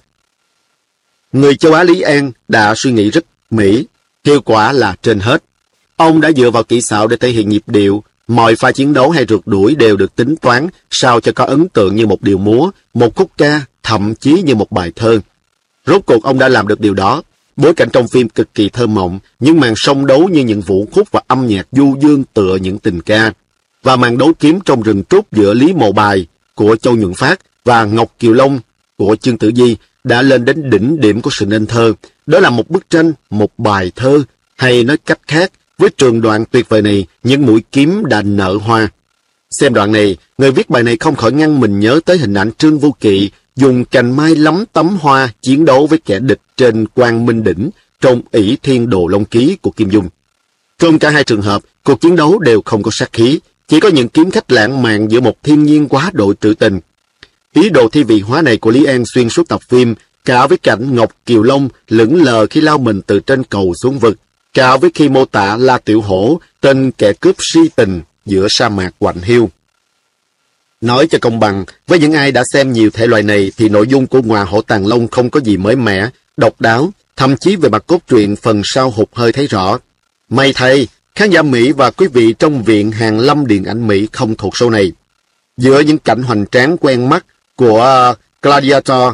Người châu Á Lý An đã suy nghĩ rất Mỹ, hiệu quả là trên hết. Ông đã dựa vào kỹ xảo để thể hiện nhịp điệu, mọi pha chiến đấu hay rượt đuổi đều được tính toán sao cho có ấn tượng như một điệu múa, một khúc ca, thậm chí như một bài thơ. Rốt cuộc ông đã làm được điều đó. Bối cảnh trong phim cực kỳ thơ mộng, những màn song đấu như những vũ khúc và âm nhạc du dương tựa những tình ca. Và màn đấu kiếm trong rừng trúc giữa Lý Mộ Bài của Châu Nhuận Phát và Ngọc Kiều Long của Chương Tử Di đã lên đến đỉnh điểm của sự nên thơ. Đó là một bức tranh, một bài thơ, hay nói cách khác, với trường đoạn tuyệt vời này, những mũi kiếm đã nở hoa. Xem đoạn này, người viết bài này không khỏi ngăn mình nhớ tới hình ảnh Trương Vô Kỵ dùng cành mai lắm tấm hoa chiến đấu với kẻ địch trên Quang Minh Đỉnh trong ỷ Thiên Đồ Long Ký của Kim Dung. Trong cả hai trường hợp, cuộc chiến đấu đều không có sát khí, chỉ có những kiếm khách lãng mạn giữa một thiên nhiên quá độ trữ tình. Ý đồ thi vị hóa này của Lý An xuyên suốt tập phim, cả với cảnh Ngọc Kiều Long lững lờ khi lao mình từ trên cầu xuống vực, cả với khi mô tả La Tiểu Hổ, tên kẻ cướp si tình giữa sa mạc quạnh hiu. Nói cho công bằng, với những ai đã xem nhiều thể loại này thì nội dung của Ngọa hổ tàng long không có gì mới mẻ, độc đáo, thậm chí về mặt cốt truyện phần sau hụt hơi thấy rõ. May thay, Khán giả Mỹ và quý vị trong Viện Hàn Lâm Điện ảnh Mỹ không thuộc show này. Giữa những cảnh hoành tráng quen mắt của Gladiator,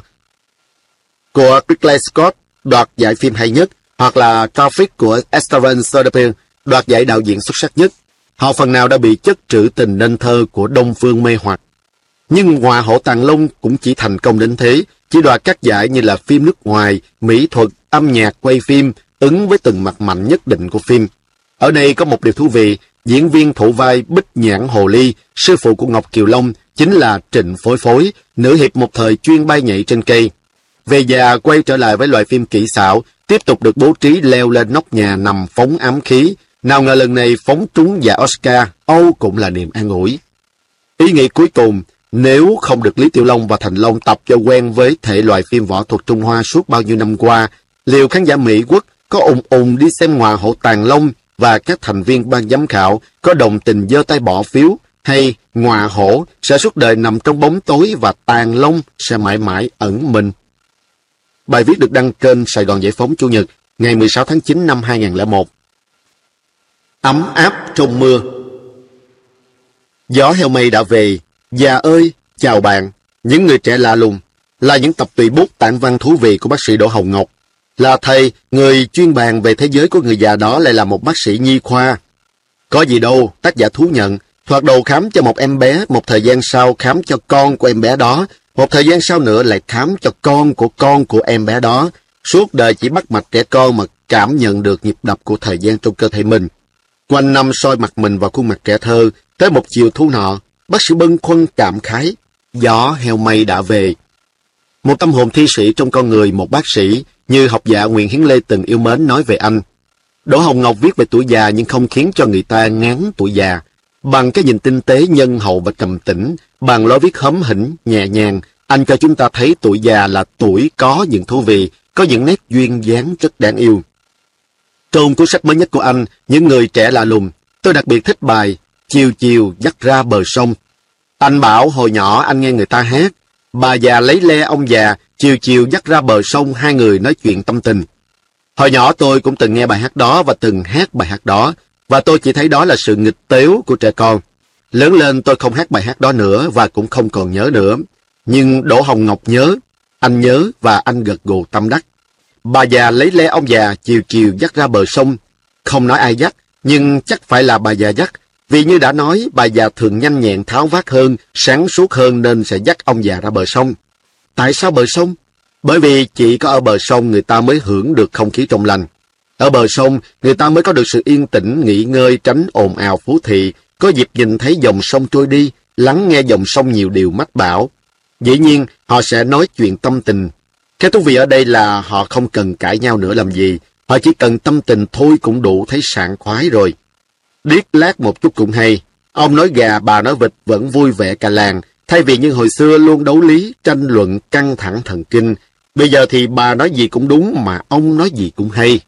của Ridley Scott đoạt giải phim hay nhất, hoặc là Traffic của Steven Soderbergh đoạt giải đạo diễn xuất sắc nhất, họ phần nào đã bị chất trữ tình nên thơ của Đông Phương mê hoặc. Nhưng Họa hổ Tàng Long cũng chỉ thành công đến thế, chỉ đoạt các giải như là phim nước ngoài, mỹ thuật, âm nhạc, quay phim, ứng với từng mặt mạnh nhất định của phim. Ở đây có một điều thú vị, diễn viên thủ vai Bích Nhãn Hồ Ly, sư phụ của Ngọc Kiều Long, chính là Trịnh Phối Phối, nữ hiệp một thời chuyên bay nhảy trên cây. Về già quay trở lại với loại phim kỹ xảo, tiếp tục được bố trí leo lên nóc nhà nằm phóng ám khí. Nào ngờ lần này phóng trúng giải Oscar, Âu cũng là niềm an ủi. Ý nghĩ cuối cùng, nếu không được Lý Tiểu Long và Thành Long tập cho quen với thể loại phim võ thuật Trung Hoa suốt bao nhiêu năm qua, liệu khán giả Mỹ quốc có ùng đi xem Họa hổ Tàng Long và các thành viên ban giám khảo có đồng tình giơ tay bỏ phiếu, hay Họa hổ sẽ suốt đời nằm trong bóng tối và Tàng Long sẽ mãi mãi ẩn mình? Bài viết được đăng trên Sài Gòn Giải phóng Chủ nhật, ngày 16 tháng 9 năm 2001. Ấm áp trong mưa. Gió heo mây đã về. Già ơi, chào bạn. Những người trẻ lạ lùng là những tập tùy bút tản văn thú vị của bác sĩ Đỗ Hồng Ngọc. Là thầy, người chuyên bàn về thế giới của người già đó lại là một bác sĩ nhi khoa. Có gì đâu, tác giả thú nhận. Thoạt đầu khám cho một em bé, một thời gian sau khám cho con của em bé đó, một thời gian sau nữa lại khám cho con của em bé đó. Suốt đời chỉ bắt mạch trẻ con mà cảm nhận được nhịp đập của thời gian trong cơ thể mình. Quanh năm soi mặt mình vào khuôn mặt trẻ thơ, tới một chiều thu nọ, bác sĩ bâng khuâng cảm khái, gió heo mây đã về. Một tâm hồn thi sĩ trong con người một bác sĩ, như học giả Nguyễn Hiến Lê từng yêu mến nói về anh. Đỗ Hồng Ngọc viết về tuổi già nhưng không khiến cho người ta ngán tuổi già. Bằng cái nhìn tinh tế, nhân hậu và trầm tĩnh, bằng lối viết hóm hỉnh, nhẹ nhàng, anh cho chúng ta thấy tuổi già là tuổi có những thú vị, có những nét duyên dáng rất đáng yêu. Trong cuốn sách mới nhất của anh, Những người trẻ lạ lùng, tôi đặc biệt thích bài Chiều chiều dắt ra bờ sông. Anh bảo hồi nhỏ anh nghe người ta hát, bà già lấy le ông già, chiều chiều dắt ra bờ sông, hai người nói chuyện tâm tình. Hồi nhỏ tôi cũng từng nghe bài hát đó và từng hát bài hát đó, và tôi chỉ thấy đó là sự nghịch tếu của trẻ con. Lớn lên tôi không hát bài hát đó nữa và cũng không còn nhớ nữa. Nhưng Đỗ Hồng Ngọc nhớ, anh nhớ và anh gật gù tâm đắc. Bà già lấy le ông già, chiều chiều dắt ra bờ sông. Không nói ai dắt, nhưng chắc phải là bà già dắt. Vì như đã nói, bà già thường nhanh nhẹn tháo vát hơn, sáng suốt hơn nên sẽ dắt ông già ra bờ sông. Tại sao bờ sông? Bởi vì chỉ có ở bờ sông người ta mới hưởng được không khí trong lành. Ở bờ sông, người ta mới có được sự yên tĩnh, nghỉ ngơi, tránh ồn ào phố thị, có dịp nhìn thấy dòng sông trôi đi, lắng nghe dòng sông nhiều điều mách bảo. Dĩ nhiên, họ sẽ nói chuyện tâm tình. Cái thú vị ở đây là họ không cần cãi nhau nữa làm gì, họ chỉ cần tâm tình thôi cũng đủ thấy sảng khoái rồi. Điếc lát một chút cũng hay, ông nói gà bà nói vịt vẫn vui vẻ cả làng, thay vì như hồi xưa luôn đấu lý, tranh luận, căng thẳng thần kinh. Bây giờ thì bà nói gì cũng đúng mà ông nói gì cũng hay.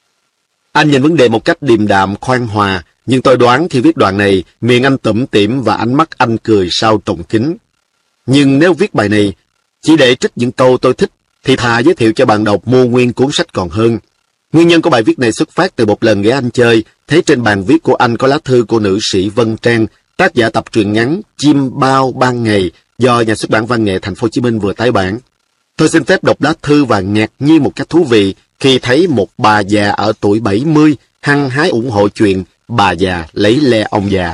Anh nhìn vấn đề một cách điềm đạm, khoan hòa, nhưng tôi đoán khi viết đoạn này, miệng anh tủm tỉm và ánh mắt anh cười sau tròng kính. Nhưng nếu viết bài này, chỉ để trích những câu tôi thích, thì thà giới thiệu cho bạn đọc mua nguyên cuốn sách còn hơn. Nguyên nhân của bài viết này xuất phát từ một lần ghé anh chơi, thấy trên bàn viết của anh có lá thư của nữ sĩ Vân Trang, tác giả tập truyện ngắn Chim bao ban ngày do nhà xuất bản Văn nghệ Thành phố Hồ Chí Minh vừa tái bản. Tôi xin phép đọc lá thư và ngạc nhiên một cách thú vị khi thấy một bà già ở tuổi 70 hăng hái ủng hộ chuyện bà già lấy le ông già.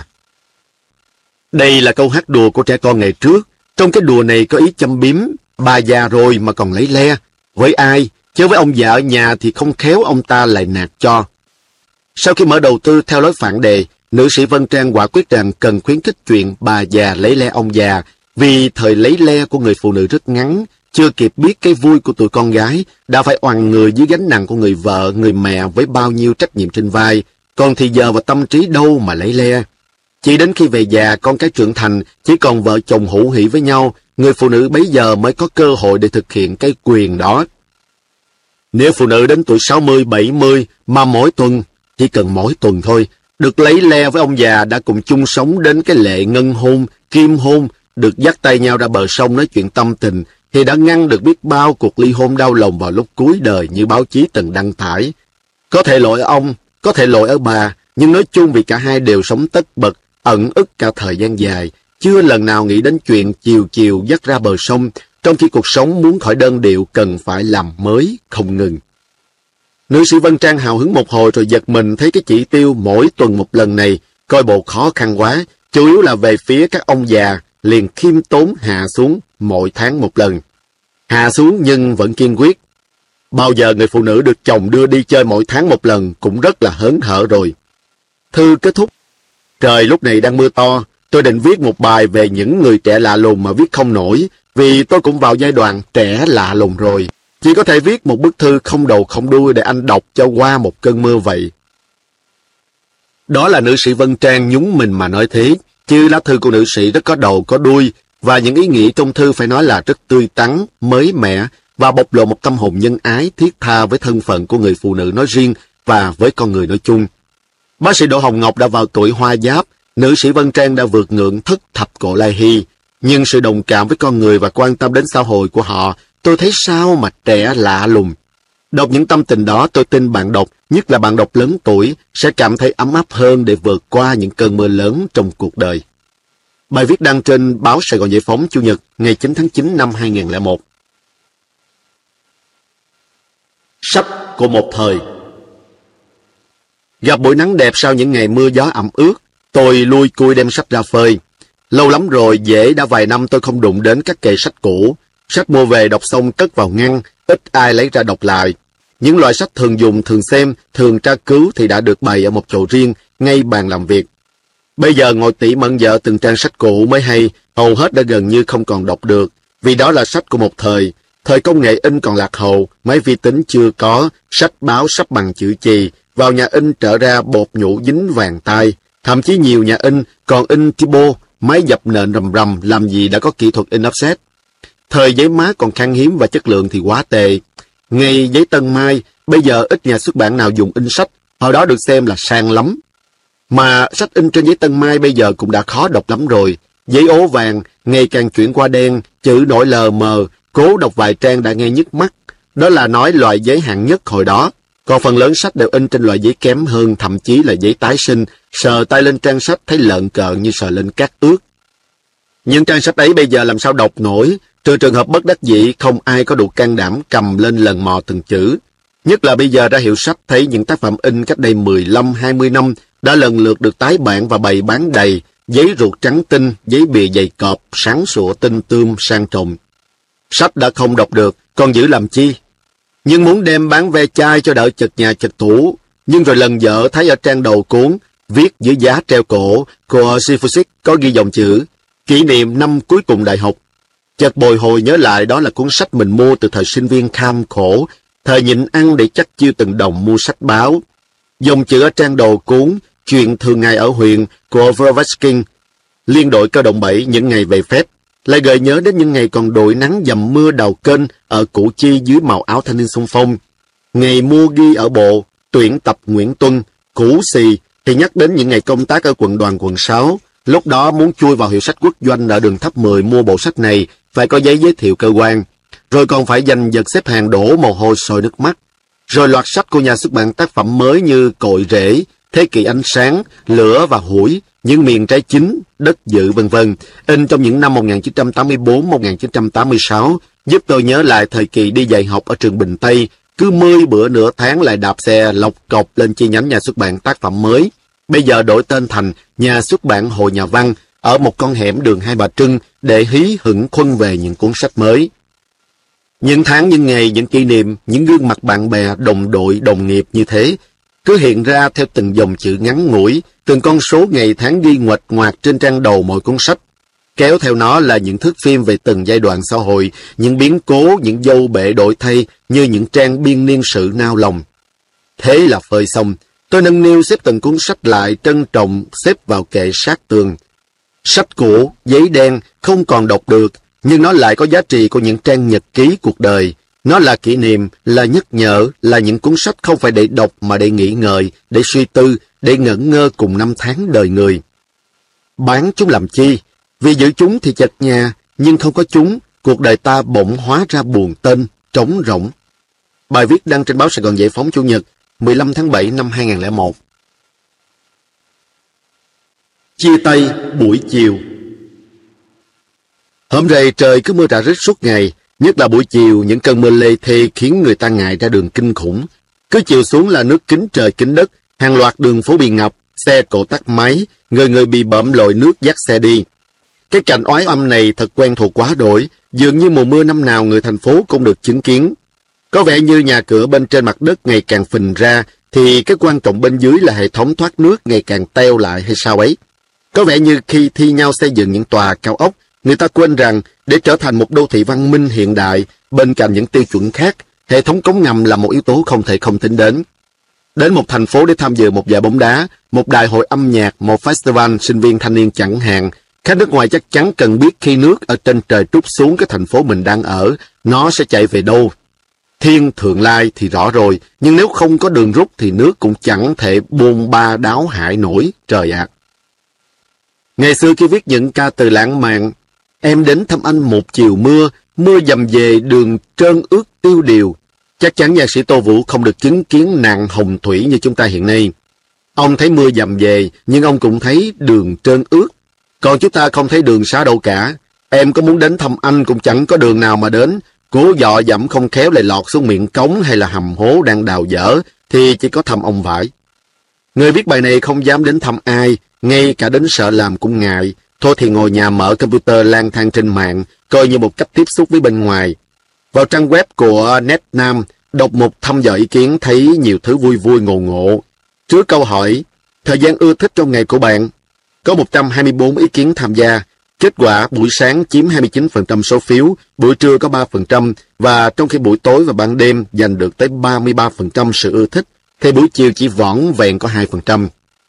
Đây là câu hát đùa của trẻ con ngày trước. Trong cái đùa này có ý châm biếm, bà già rồi mà còn lấy le. Với ai? Chứ với ông già ở nhà thì không khéo ông ta lại nạt cho. Sau khi mở đầu tư theo lối phản đề, nữ sĩ Vân Trang quả quyết rằng cần khuyến khích chuyện bà già lấy le ông già, vì thời lấy le của người phụ nữ rất ngắn, chưa kịp biết cái vui của tụi con gái, đã phải oằn người dưới gánh nặng của người vợ, người mẹ với bao nhiêu trách nhiệm trên vai, còn thì giờ và tâm trí đâu mà lấy le. Chỉ đến khi về già, con cái trưởng thành, chỉ còn vợ chồng hữu hỉ với nhau, người phụ nữ bấy giờ mới có cơ hội để thực hiện cái quyền đó. Nếu phụ nữ đến tuổi 60, 70 mà mỗi tuần, chỉ cần mỗi tuần thôi, được lấy le với ông già đã cùng chung sống đến cái lệ ngân hôn, kim hôn, được dắt tay nhau ra bờ sông nói chuyện tâm tình, thì đã ngăn được biết bao cuộc ly hôn đau lòng vào lúc cuối đời như báo chí từng đăng tải. Có thể lỗi ông, có thể lỗi ở bà, Nhưng nói chung vì cả hai đều sống tất bật, ẩn ức cả thời gian dài, chưa lần nào nghĩ đến chuyện chiều chiều dắt ra bờ sông, trong khi cuộc sống muốn khỏi đơn điệu cần phải làm mới, không ngừng. Nữ sĩ Vân Trang hào hứng một hồi rồi giật mình thấy cái chỉ tiêu mỗi tuần một lần này, coi bộ khó khăn quá, chủ yếu là về phía các ông già, liền khiêm tốn hạ xuống mỗi tháng một lần. Hạ xuống nhưng vẫn kiên quyết. Bao giờ người phụ nữ được chồng đưa đi chơi mỗi tháng một lần cũng rất là hớn hở rồi. Thư kết thúc. Trời lúc này đang mưa to, tôi định viết một bài về những người trẻ lạ lùng mà viết không nổi, vì tôi cũng vào giai đoạn trẻ lạ lùng rồi. Chỉ có thể viết một bức thư không đầu không đuôi để anh đọc cho qua một cơn mưa vậy. Đó là nữ sĩ Vân Trang nhún mình mà nói thế, chứ lá thư của nữ sĩ rất có đầu có đuôi, và những ý nghĩa trong thư phải nói là rất tươi tắn, mới mẻ, và bộc lộ một tâm hồn nhân ái thiết tha với thân phận của người phụ nữ nói riêng và với con người nói chung. Bác sĩ Đỗ Hồng Ngọc đã vào tuổi hoa giáp, nữ sĩ Vân Trang đã vượt ngưỡng thất thập cổ lai hy, nhưng sự đồng cảm với con người và quan tâm đến xã hội của họ, tôi thấy sao mà trẻ lạ lùng. Đọc những tâm tình đó, tôi tin bạn đọc, nhất là bạn đọc lớn tuổi, sẽ cảm thấy ấm áp hơn để vượt qua những cơn mưa lớn trong cuộc đời. Bài viết đăng trên báo Sài Gòn Giải Phóng Chủ nhật ngày 9 tháng 9 năm 2001. Sách của một thời. Gặp buổi nắng đẹp sau những ngày mưa gió ẩm ướt, tôi lui cui đem sách ra phơi. Lâu lắm rồi, dễ đã vài năm tôi không đụng đến các kệ sách cũ. Sách mua về đọc xong cất vào ngăn, ít ai lấy ra đọc lại. Những loại sách thường dùng, thường xem, thường tra cứu thì đã được bày ở một chỗ riêng, ngay bàn làm việc. Bây giờ ngồi tỉ mẩn dở từng trang sách cũ mới hay, hầu hết đã gần như không còn đọc được, vì đó là sách của một thời. Thời công nghệ in còn lạc hậu, máy vi tính chưa có, sách báo sắp bằng chữ chì, vào nhà in trở ra bột nhũ dính vàng tai. Thậm chí nhiều nhà in còn in Thibaut, máy dập nền rầm rầm, làm gì đã có kỹ thuật in offset. Thời giấy mát còn khan hiếm và chất lượng thì quá tệ. Ngày giấy Tân Mai, bây giờ ít nhà xuất bản nào dùng in sách, hồi đó được xem là sang lắm. Mà sách in trên giấy Tân Mai bây giờ cũng đã khó đọc lắm rồi. Giấy ố vàng, ngày càng chuyển qua đen, chữ nổi lờ mờ, cố đọc vài trang đã nghe nhức mắt. Đó là nói loại giấy hạng nhất hồi đó. Còn phần lớn sách đều in trên loại giấy kém hơn, thậm chí là giấy tái sinh, sờ tay lên trang sách thấy lợn cợn như sờ lên cát ướt. Những trang sách ấy bây giờ làm sao đọc nổi, trừ trường hợp bất đắc dĩ không ai có đủ can đảm cầm lên lần mò từng chữ. Nhất là bây giờ ra hiệu sách thấy những tác phẩm in cách đây 15-20 năm đã lần lượt được tái bản và bày bán đầy, giấy ruột trắng tinh, giấy bìa dày cọp, sáng sủa tinh tươm sang trọng. Sách đã không đọc được, còn giữ làm chi? Nhưng muốn đem bán ve chai cho đỡ chật nhà chật tủ, nhưng rồi lần vợ thấy ở trang đầu cuốn, viết dưới giá treo cổ của Sifusik có ghi dòng chữ kỷ niệm năm cuối cùng đại học. Chợt bồi hồi nhớ lại đó là cuốn sách mình mua từ thời sinh viên kham khổ, thời nhịn ăn để chắc chiêu từng đồng mua sách báo. Dòng chữ ở trang đầu cuốn chuyện thường ngày ở huyện của Vrovetskin, liên đội cơ động 7 những ngày về phép, lại gợi nhớ đến những ngày còn đội nắng dầm mưa đầu kênh ở Củ Chi dưới màu áo thanh niên xung phong. Ngày mua ghi ở bộ, tuyển tập Nguyễn Tuân, Củ Xì thì nhắc đến những ngày công tác ở quận đoàn quận 6. Lúc đó muốn chui vào hiệu sách quốc doanh ở đường Tháp 10 mua bộ sách này, phải có giấy giới thiệu cơ quan. Rồi còn phải giành giật xếp hàng đổ mồ hôi sôi nước mắt. Rồi loạt sách của nhà xuất bản tác phẩm mới như Cội Rễ, Thế kỷ ánh sáng, Lửa và Hủi, Những miền trái chín, Đất dự vân vân, in trong những năm 1984-1986, giúp tôi nhớ lại thời kỳ đi dạy học ở trường Bình Tây, cứ 10 bữa nửa tháng lại đạp xe lọc cọc lên chi nhánh nhà xuất bản tác phẩm mới. Bây giờ đổi tên thành Nhà xuất bản Hội Nhà văn, ở một con hẻm đường Hai Bà Trưng để hí hửng khuân về những cuốn sách mới. Những tháng, những ngày, những kỷ niệm, những gương mặt bạn bè, đồng đội, đồng nghiệp như thế, cứ hiện ra theo từng dòng chữ ngắn ngủi, từng con số ngày tháng ghi nguệch ngoạc trên trang đầu mỗi cuốn sách. Kéo theo nó là những thước phim về từng giai đoạn xã hội, những biến cố, những dâu bể đổi thay như những trang biên niên sử nao lòng. Thế là phơi xong, tôi nâng niu xếp từng cuốn sách lại trân trọng xếp vào kệ sát tường. Sách cũ, giấy đen, không còn đọc được, nhưng nó lại có giá trị của những trang nhật ký cuộc đời. Nó là kỷ niệm, là nhắc nhở, là những cuốn sách không phải để đọc mà để nghĩ ngợi, để suy tư, để ngẩn ngơ cùng năm tháng đời người. Bán chúng làm chi? Vì giữ chúng thì chật nhà, nhưng không có chúng, cuộc đời ta bỗng hóa ra buồn tênh, trống rỗng. Bài viết đăng trên báo Sài Gòn Giải Phóng Chủ nhật, 15 tháng 7 năm 2001. Chia tay buổi chiều. Hôm nay trời cứ mưa rả rích suốt ngày, nhất là buổi chiều những cơn mưa lê thê khiến người ta ngại ra đường kinh khủng. Cứ chiều xuống là nước kín trời kín đất, hàng loạt đường phố bị ngập, xe cộ tắt máy, người người bị bợm lội nước dắt xe đi. Cái cảnh oái âm này thật quen thuộc quá đổi, dường như mùa mưa năm nào người thành phố cũng được chứng kiến. Có vẻ như nhà cửa bên trên mặt đất ngày càng phình ra, thì cái quan trọng bên dưới là hệ thống thoát nước ngày càng teo lại hay sao ấy. Có vẻ như khi thi nhau xây dựng những tòa cao ốc, người ta quên rằng để trở thành một đô thị văn minh hiện đại, bên cạnh những tiêu chuẩn khác, hệ thống cống ngầm là một yếu tố không thể không tính đến. Đến một thành phố để tham dự một giải bóng đá, một đại hội âm nhạc, một festival sinh viên thanh niên chẳng hạn, khách nước ngoài chắc chắn cần biết khi nước ở trên trời trút xuống cái thành phố mình đang ở, nó sẽ chạy về đâu. Thiên thượng lai thì rõ rồi, nhưng nếu không có đường rút thì nước cũng chẳng thể bôn ba đáo hại nổi, trời ạ. Ngày xưa khi viết những ca từ lãng mạn, em đến thăm anh một chiều mưa, mưa dầm về đường trơn ướt tiêu điều. Chắc chắn nhạc sĩ Tô Vũ không được chứng kiến nạn hồng thủy như chúng ta hiện nay. Ông thấy mưa dầm về, nhưng ông cũng thấy đường trơn ướt. Còn chúng ta không thấy đường xá đâu cả. Em có muốn đến thăm anh cũng chẳng có đường nào mà đến. Cố dọ dẫm không khéo lại lọt xuống miệng cống hay là hầm hố đang đào dở, thì chỉ có thăm ông vải. Người viết bài này không dám đến thăm ai, ngay cả đến sợ làm cũng ngại. Thôi thì ngồi nhà mở computer lang thang trên mạng, coi như một cách tiếp xúc với bên ngoài. Vào trang web của Netnam, đọc một thăm dò ý kiến thấy nhiều thứ vui vui ngộ ngộ. Trước câu hỏi, thời gian ưa thích trong ngày của bạn, có 124 ý kiến tham gia. Kết quả buổi sáng chiếm 29% số phiếu, buổi trưa có 3%, và trong khi buổi tối và ban đêm giành được tới 33% sự ưa thích, thì buổi chiều chỉ vỏn vẹn có 2%.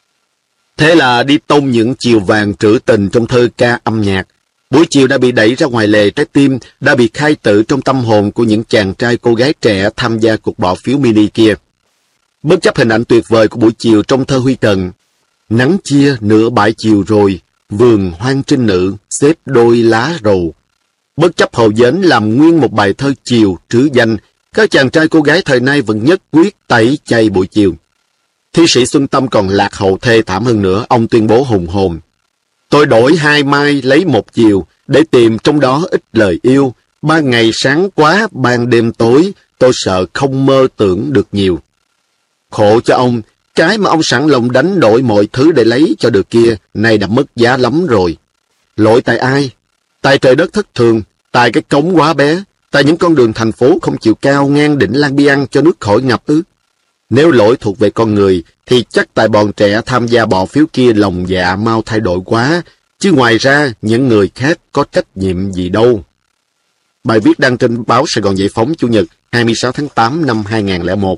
Thế là đi tông những chiều vàng trữ tình trong thơ ca âm nhạc. Buổi chiều đã bị đẩy ra ngoài lề trái tim, đã bị khai tử trong tâm hồn của những chàng trai cô gái trẻ tham gia cuộc bỏ phiếu mini kia. Bất chấp hình ảnh tuyệt vời của buổi chiều trong thơ Huy Cần, nắng chia nửa bãi chiều rồi, vườn hoang trinh nữ xếp đôi lá rầu. Bất chấp Hậu Dến làm nguyên một bài thơ chiều trứ danh, các chàng trai cô gái thời nay vẫn nhất quyết tẩy chay buổi chiều. Thi sĩ Xuân Tâm còn lạc hậu thê thảm hơn nữa, ông tuyên bố hùng hồn. Tôi đổi 2 mai lấy 1 chiều, để tìm trong đó ít lời yêu. 3 ngày sáng quá, ban đêm tối, tôi sợ không mơ tưởng được nhiều. Khổ cho ông, cái mà ông sẵn lòng đánh đổi mọi thứ để lấy cho được kia, nay đã mất giá lắm rồi. Lỗi tại ai? Tại trời đất thất thường, tại cái cống quá bé, tại những con đường thành phố không chịu cao ngang đỉnh Lang Biang cho nước khỏi ngập ư? Nếu lỗi thuộc về con người, thì chắc tại bọn trẻ tham gia bỏ phiếu kia lòng dạ mau thay đổi quá, chứ ngoài ra những người khác có trách nhiệm gì đâu. Bài viết đăng trên báo Sài Gòn Giải Phóng Chủ nhật 26 tháng 8 năm 2001.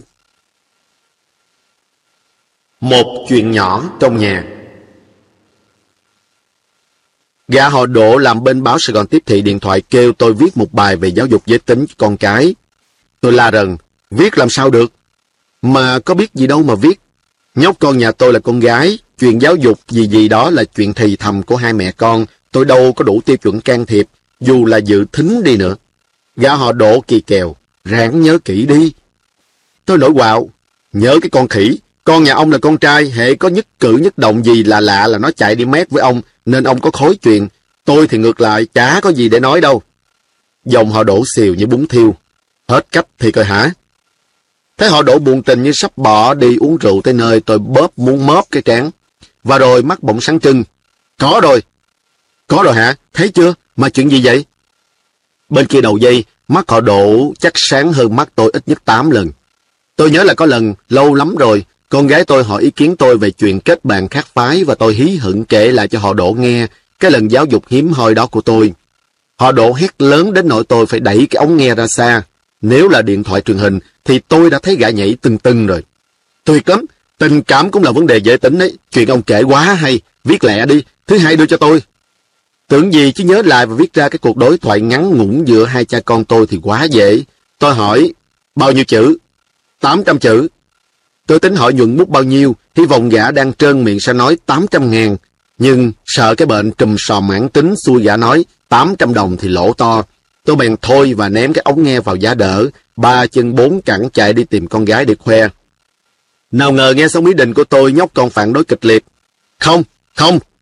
Một chuyện nhỏ trong nhà. Gã họ Đỗ làm bên báo Sài Gòn Tiếp Thị điện thoại kêu tôi viết một bài về giáo dục giới tính cho con cái. Tôi la rần, viết làm sao được? Mà có biết gì đâu mà viết. Nhóc con nhà tôi là con gái, chuyện giáo dục gì gì đó là chuyện thì thầm của hai mẹ con, tôi đâu có đủ tiêu chuẩn can thiệp, dù là dự thính đi nữa. Gã họ Đỗ kỳ kèo, ráng nhớ kỹ đi. Tôi nổi quạo, nhớ cái con khỉ, con nhà ông là con trai, hễ có nhất cử nhất động gì là lạ là nó chạy đi mét với ông, nên ông có khối chuyện. Tôi thì ngược lại, chả có gì để nói đâu. Dòng họ Đỗ xìu như bún thiêu. Hết cách thì coi hả? Thấy họ Đỗ buồn tình như sắp bỏ đi uống rượu tới nơi, tôi bóp muốn móp cái trán. Và rồi mắt bỗng sáng trưng. Có rồi. Có rồi hả? Thấy chưa? Mà chuyện gì vậy? Bên kia đầu dây, mắt họ Đỗ chắc sáng hơn mắt tôi ít nhất 8 lần. Tôi nhớ là có lần, lâu lắm rồi, con gái tôi hỏi ý kiến tôi về chuyện kết bạn khác phái và tôi hí hửng kể lại cho họ Đỗ nghe cái lần giáo dục hiếm hoi đó của tôi. Họ Đỗ hét lớn đến nỗi tôi phải đẩy cái ống nghe ra xa. Nếu là điện thoại truyền hình thì tôi đã thấy gã nhảy tưng tưng rồi. Tuyệt lắm, tình cảm cũng là vấn đề giới tính đấy. Chuyện ông kể quá hay, viết lẹ đi, thứ hai đưa cho tôi. Tưởng gì chứ nhớ lại và viết ra cái cuộc đối thoại ngắn ngủn giữa hai cha con tôi thì quá dễ. Tôi hỏi, bao nhiêu chữ? 800 chữ. Tôi tính hỏi nhuận bút bao nhiêu, hy vọng gã đang trơn miệng sẽ nói 800.000. Nhưng sợ cái bệnh trùm sò mãn tính xui gã nói 800 đồng thì lỗ to. Tôi bèn thôi và ném cái ống nghe vào giá đỡ, 3 chân 4 cẳng chạy đi tìm con gái để khoe. Nào ngờ nghe xong ý định của tôi, nhóc con phản đối kịch liệt. Không,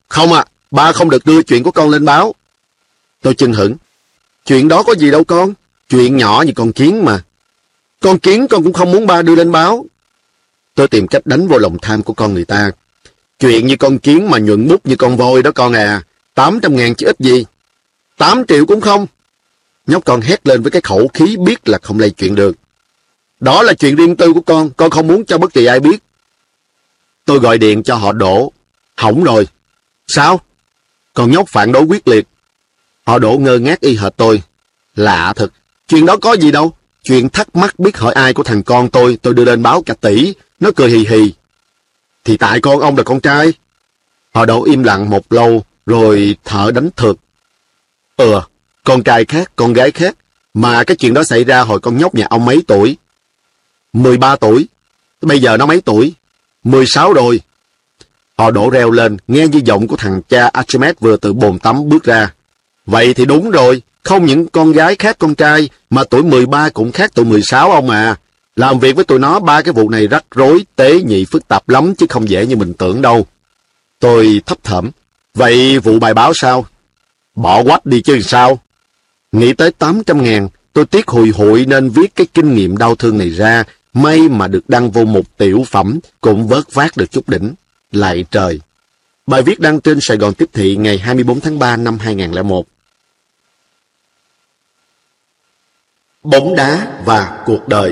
Không à, ba không được đưa chuyện của con lên báo. Tôi chưng hửng. Chuyện đó có gì đâu con, chuyện nhỏ như con kiến mà. Con kiến con cũng không muốn ba đưa lên báo. Tôi tìm cách đánh vô lòng tham của con người ta. Chuyện như con kiến mà nhuận bút như con voi đó con à, 800.000 chứ ít gì. 8 triệu cũng không. Nhóc con hét lên với cái khẩu khí biết là không lay chuyện được. Đó là chuyện riêng tư của con không muốn cho bất kỳ ai biết. Tôi gọi điện cho họ Đỗ. Hỏng rồi. Sao? Con nhóc phản đối quyết liệt. Họ Đỗ ngơ ngác y hệt tôi. Lạ thật, chuyện đó có gì đâu. Chuyện thắc mắc biết hỏi ai của thằng con tôi đưa lên báo cả tỷ. Nó cười hì hì. Thì tại con ông là con trai. Họ Đỗ im lặng một lâu, rồi thở đánh thượt. Con trai khác, con gái khác. Mà cái chuyện đó xảy ra hồi con nhóc nhà ông mấy tuổi? 13 tuổi. Bây giờ nó mấy tuổi? 16 rồi. Họ Đỗ reo lên, nghe như giọng của thằng cha Archimedes vừa từ bồn tắm bước ra. Vậy thì đúng rồi, không những con gái khác con trai, mà tuổi 13 cũng khác tuổi 16 ông à. Làm việc với tụi nó ba cái vụ này rắc rối, tế nhị phức tạp lắm chứ không dễ như mình tưởng đâu. Tôi thấp thỏm. Vậy vụ bài báo sao? Bỏ quách đi chứ sao? Nghĩ tới 800.000, tôi tiếc hùi hụi nên viết cái kinh nghiệm đau thương này ra. May mà được đăng vô một tiểu phẩm, cũng vớt vát được chút đỉnh. Lạy trời! Bài viết đăng trên Sài Gòn Tiếp Thị ngày 24 tháng 3 năm 2001. Bóng đá và cuộc đời.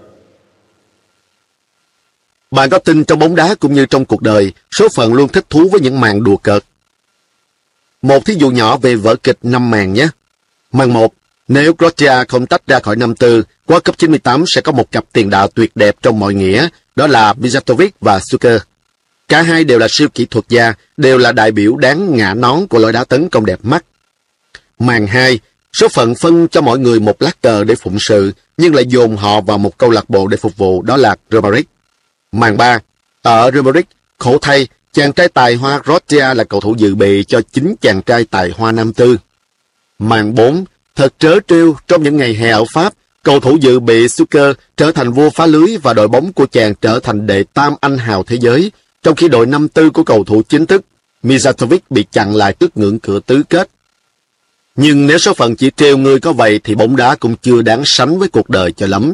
Bạn có tin trong bóng đá cũng như trong cuộc đời, số phận luôn thích thú với những màn đùa cợt. Một thí dụ nhỏ về vở kịch 5 màn nhé. Màn 1. Nếu Croatia không tách ra khỏi năm tư, World Cup 98 sẽ có một cặp tiền đạo tuyệt đẹp trong mọi nghĩa, đó là Mijatovic và Suker. Cả hai đều là siêu kỹ thuật gia, đều là đại biểu đáng ngả nón của lối đá tấn công đẹp mắt. Màn 2. Số phận phân cho mỗi người một lá cờ để phụng sự, nhưng lại dồn họ vào một câu lạc bộ để phục vụ, đó là Romarik. Màn 3. Ở Romarik, khổ thay, chàng trai tài hoa Croatia là cầu thủ dự bị cho chính chàng trai tài hoa năm tư. Màn 4. Thật trớ trêu, trong những ngày hè ở Pháp, cầu thủ dự bị Suker trở thành vua phá lưới và đội bóng của chàng trở thành đệ tam anh hào thế giới, trong khi đội năm tư của cầu thủ chính thức Mijatovic bị chặn lại trước ngưỡng cửa tứ kết. Nhưng nếu số phận chỉ trêu người có vậy thì bóng đá cũng chưa đáng sánh với cuộc đời cho lắm.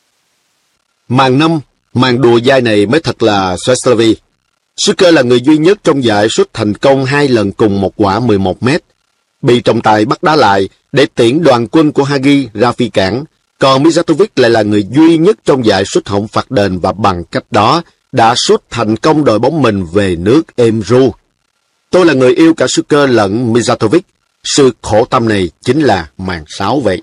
Màn 5. Màn đùa dai này mới thật là Sveslavi. Suker là người duy nhất trong giải sút thành công 2 lần cùng một quả 11 mét. Bị trọng tài bắt đá lại để tiễn đoàn quân của Hagi ra phi cảng. Còn Mijatovic lại là người duy nhất trong giải sút hỏng phạt đền và bằng cách đó đã sút thành công đội bóng mình về nước êm ru. Tôi là người yêu cả Suker lẫn Mijatovic. Sự khổ tâm này chính là màn 6 vậy.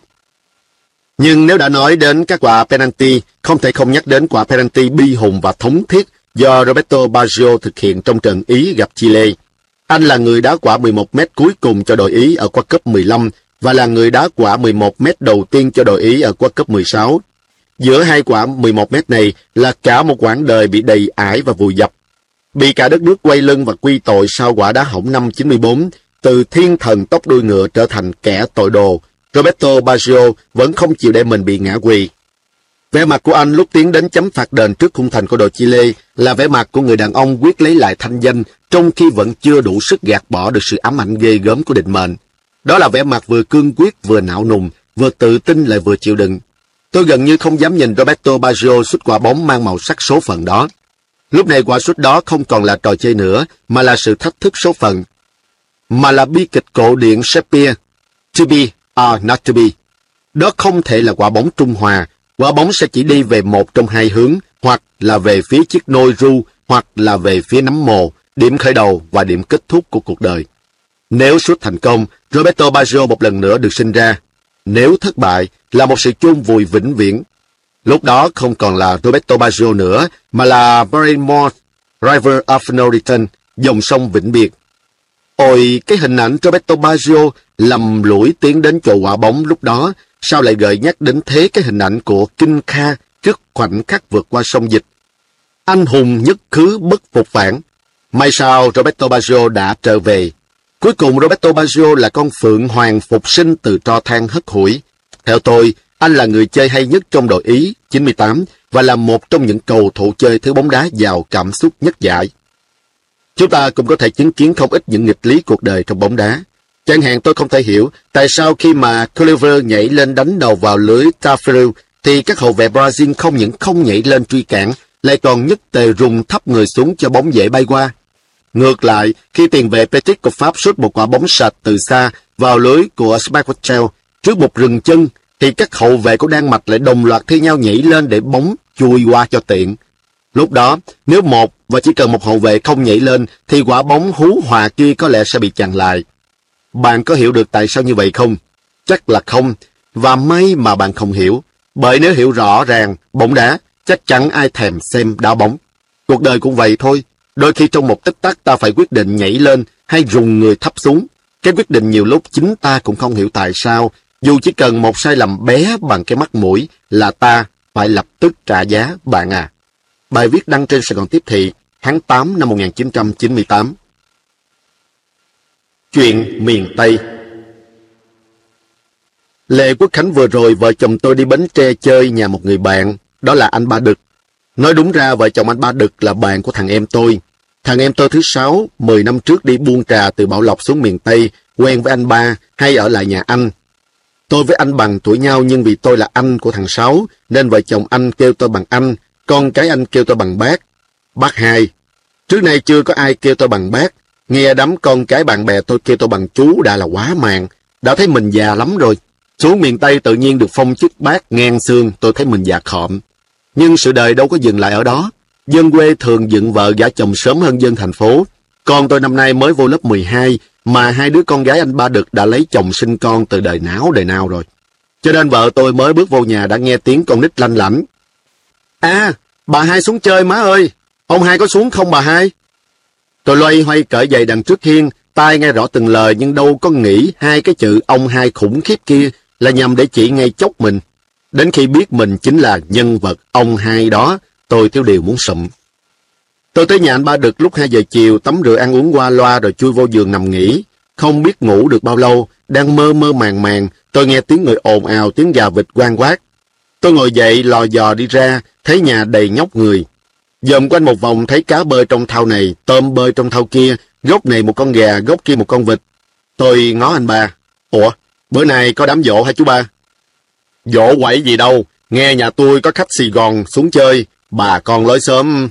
Nhưng nếu đã nói đến các quả penalty, không thể không nhắc đến quả penalty bi hùng và thống thiết do Roberto Baggio thực hiện trong trận Ý gặp Chile. Anh là người đá quả 11 mét cuối cùng cho đội Ý ở World Cup 15 và là người đá quả 11 mét đầu tiên cho đội Ý ở World Cup 16. Giữa hai quả 11 mét này là cả một quãng đời bị đầy ải và vùi dập. Bị cả đất nước quay lưng và quy tội sau quả đá hỏng năm 94, từ thiên thần tóc đuôi ngựa trở thành kẻ tội đồ, Roberto Baggio vẫn không chịu để mình bị ngã quỵ. Vẻ mặt của anh lúc tiến đến chấm phạt đền trước khung thành của đội Chile là vẻ mặt của người đàn ông quyết lấy lại thanh danh trong khi vẫn chưa đủ sức gạt bỏ được sự ám ảnh ghê gớm của định mệnh. Đó là vẻ mặt vừa cương quyết, vừa não nùng, vừa tự tin lại vừa chịu đựng. Tôi gần như không dám nhìn Roberto Baggio sút quả bóng mang màu sắc số phận đó. Lúc này quả sút đó không còn là trò chơi nữa, mà là sự thách thức số phận. Mà là bi kịch cổ điển Shakespeare, to be or not to be. Đó không thể là quả bóng trung hòa, quả bóng sẽ chỉ đi về một trong hai hướng, hoặc là về phía chiếc nôi ru, hoặc là về phía nấm mồ, điểm khởi đầu và điểm kết thúc của cuộc đời. Nếu sút thành công, Roberto Baggio một lần nữa được sinh ra. Nếu thất bại, là một sự chôn vùi vĩnh viễn. Lúc đó không còn là Roberto Baggio nữa, mà là Barrymore, River of No Return, dòng sông vĩnh biệt. Ôi, cái hình ảnh Roberto Baggio lầm lũi tiến đến chỗ quả bóng lúc đó, sao lại gợi nhắc đến thế cái hình ảnh của Kinh Kha trước khoảnh khắc vượt qua sông Dịch. Anh hùng nhất khứ bất phục phản. May sao Roberto Baggio đã trở về. Cuối cùng Roberto Baggio là con phượng hoàng phục sinh từ tro than hất hủi. Theo tôi, anh là người chơi hay nhất trong đội Ý 98 và là một trong những cầu thủ chơi thứ bóng đá giàu cảm xúc nhất giải. Chúng ta cũng có thể chứng kiến không ít những nghịch lý cuộc đời trong bóng đá. Chẳng hạn tôi không thể hiểu tại sao khi mà Cliver nhảy lên đánh đầu vào lưới Taffarel thì các hậu vệ Brazil không những không nhảy lên truy cản, lại còn nhất tề rùng thấp người xuống cho bóng dễ bay qua. Ngược lại, khi tiền vệ Petit của Pháp sút một quả bóng sạch từ xa vào lưới của Schmeichel trước một rừng chân, thì các hậu vệ của Đan Mạch lại đồng loạt thi nhau nhảy lên để bóng chui qua cho tiện. Lúc đó, nếu một và chỉ cần một hậu vệ không nhảy lên, thì quả bóng hú hòa kia có lẽ sẽ bị chặn lại. Bạn có hiểu được tại sao như vậy không? Chắc là không, và may mà bạn không hiểu, bởi nếu hiểu rõ ràng bóng đá, chắc chắn ai thèm xem đá bóng. Cuộc đời cũng vậy thôi, đôi khi trong một tích tắc ta phải quyết định nhảy lên hay rùng người thấp xuống. Cái quyết định nhiều lúc chính ta cũng không hiểu tại sao, dù chỉ cần một sai lầm bé bằng cái mắt mũi là ta phải lập tức trả giá bạn à. Bài viết đăng trên Sài Gòn Tiếp Thị, tháng 8 năm 1998. Chuyện miền Tây. Lễ Quốc khánh vừa rồi, vợ chồng tôi đi Bến Tre chơi nhà một người bạn, đó là anh Ba Đực. Nói đúng ra, vợ chồng anh Ba Đực là bạn của thằng em tôi. Thằng em tôi thứ sáu, 10 năm trước đi buôn trà từ Bảo Lộc xuống miền Tây, quen với anh Ba, hay ở lại nhà anh. Tôi với anh bằng tuổi nhau, nhưng vì tôi là anh của thằng Sáu, nên vợ chồng anh kêu tôi bằng anh, con cái anh kêu tôi bằng bác. Bác hai. Trước nay chưa có ai kêu tôi bằng bác. Nghe đám con cái bạn bè tôi kêu tôi bằng chú đã là quá màng. Đã thấy mình già lắm rồi. Xuống miền Tây tự nhiên được phong chức bác ngang xương, tôi thấy mình già khọm. Nhưng sự đời đâu có dừng lại ở đó. Dân quê thường dựng vợ gả chồng sớm hơn dân thành phố. Con tôi năm nay mới vô lớp 12, mà hai đứa con gái anh Ba Đực đã lấy chồng sinh con từ đời nào rồi. Cho nên vợ tôi mới bước vô nhà đã nghe tiếng con nít lanh lảnh. À, bà Hai xuống chơi má ơi. Ông Hai có xuống không bà Hai? Tôi loay hoay cởi giày đằng trước hiên, tai nghe rõ từng lời nhưng đâu có nghĩ hai cái chữ ông Hai khủng khiếp kia là nhằm để chỉ ngay chốc mình. Đến khi biết mình chính là nhân vật ông Hai đó, tôi thiếu điều muốn sụm. Tôi tới nhà anh Ba Đực lúc 2 giờ chiều, tắm rửa ăn uống qua loa rồi chui vô giường nằm nghỉ. Không biết ngủ được bao lâu, đang mơ mơ màng màng, tôi nghe tiếng người ồn ào, tiếng gà vịt quang quát. Tôi ngồi dậy lò dò đi ra, thấy nhà đầy nhóc người. Dòm quanh một vòng thấy cá bơi trong thau này, tôm bơi trong thau kia, góc này một con gà, góc kia một con vịt. Tôi ngó anh Ba. Ủa, bữa nay có đám giỗ hả chú Ba? Giỗ quậy gì đâu, nghe nhà tôi có khách Sài Gòn xuống chơi, bà con lối xóm.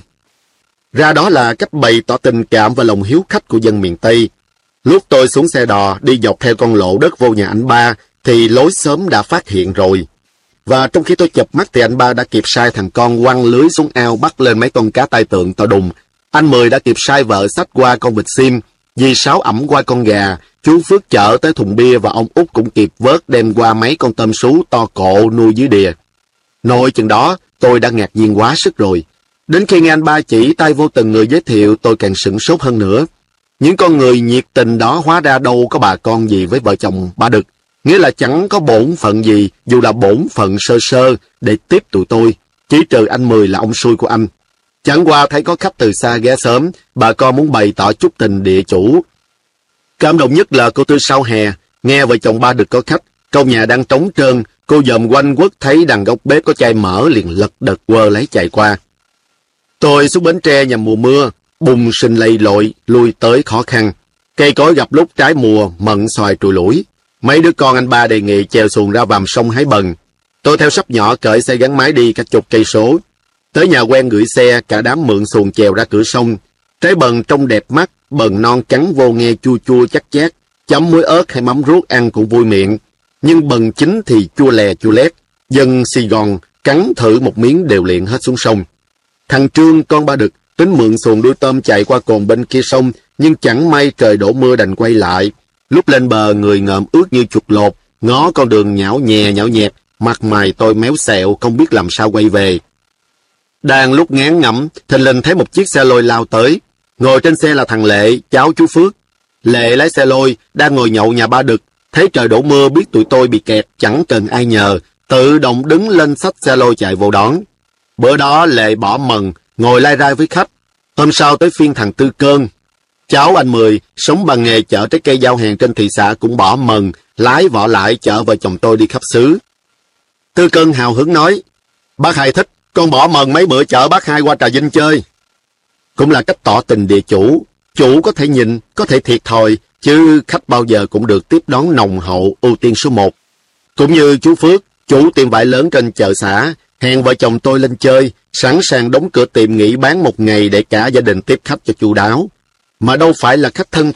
Ra đó là cách bày tỏ tình cảm và lòng hiếu khách của dân miền Tây. Lúc tôi xuống xe đò, đi dọc theo con lộ đất vô nhà anh Ba, thì lối xóm đã phát hiện rồi. Và trong khi tôi chợp mắt thì anh Ba đã kịp sai thằng con quăng lưới xuống ao bắt lên mấy con cá tai tượng to đùng. Anh Mười đã kịp sai vợ xách qua con vịt sim, dì Sáu ẵm qua con gà, chú Phước chở tới thùng bia và ông Út cũng kịp vớt đem qua mấy con tôm sú to cộ nuôi dưới đìa. Nội chừng đó tôi đã ngạc nhiên quá sức rồi. Đến khi nghe anh Ba chỉ tay vô từng người giới thiệu, tôi càng sửng sốt hơn nữa. Những con người nhiệt tình đó hóa ra đâu có bà con gì với vợ chồng Ba Đực. Nghĩa là chẳng có bổn phận gì, dù là bổn phận sơ sơ, để tiếp tụi tôi, chỉ trừ anh Mười là ông xui của anh. Chẳng qua thấy có khách từ xa ghé sớm, bà con muốn bày tỏ chút tình địa chủ. Cảm động nhất là cô Tư sau hè, nghe vợ chồng Ba Đực có khách, trong nhà đang trống trơn, cô dòm quanh quất thấy đằng góc bếp có chai mỡ liền lật đật quơ lấy chạy qua. Tôi xuống Bến Tre nhằm mùa mưa, bùng sinh lầy lội, lui tới khó khăn. Cây cối gặp lúc trái mùa, mận xoài trùi lủi. Mấy đứa con anh Ba đề nghị chèo xuồng ra vàm sông hái bần. Tôi theo sắp nhỏ cởi xe gắn máy đi cả chục cây số. Tới nhà quen gửi xe, cả đám mượn xuồng chèo ra cửa sông. Trái bần trông đẹp mắt, bần non cắn vô nghe chua chua chắc chát. Chấm muối ớt hay mắm ruốc ăn cũng vui miệng. Nhưng bần chín thì chua lè chua lét. Dân Sài Gòn cắn thử một miếng đều liền hết xuống sông. Thằng Trương con Ba Đực tính mượn xuồng đuôi tôm chạy qua cồn bên kia sông, nhưng chẳng may trời đổ mưa đành quay lại. Lúc lên bờ người ngợm ướt như chuột lột, ngó con đường nhão nhẹ nhão nhẹt, mặt mày tôi méo xẹo không biết làm sao quay về. Đang lúc ngán ngẩm, thình lình thấy một chiếc xe lôi lao tới. Ngồi trên xe là thằng Lệ, cháu chú Phước. Lệ lái xe lôi, đang ngồi nhậu nhà Ba Đực, thấy trời đổ mưa biết tụi tôi bị kẹt, chẳng cần ai nhờ, tự động đứng lên xách xe lôi chạy vô đón. Bữa đó Lệ bỏ mần, ngồi lai rai với khách. Hôm sau tới phiên thằng Tư Cơn. Cháu anh Mười, sống bằng nghề chở trái cây giao hàng trên thị xã cũng bỏ mần, lái vỏ lại chở vợ chồng tôi đi khắp xứ. Tư Cơn hào hứng nói, bác Hai thích, con bỏ mần mấy bữa chở bác Hai qua Trà Vinh chơi. Cũng là cách tỏ tình địa chủ. Chủ có thể nhìn, có thể thiệt thòi, chứ khách bao giờ cũng được tiếp đón nồng hậu, ưu tiên số 1. Cũng như chú Phước, chủ tiệm vải lớn trên chợ xã, hẹn vợ chồng tôi lên chơi, sẵn sàng đóng cửa tiệm nghỉ bán một ngày để cả gia đình tiếp khách cho chu đáo. Mà đâu phải là khách thân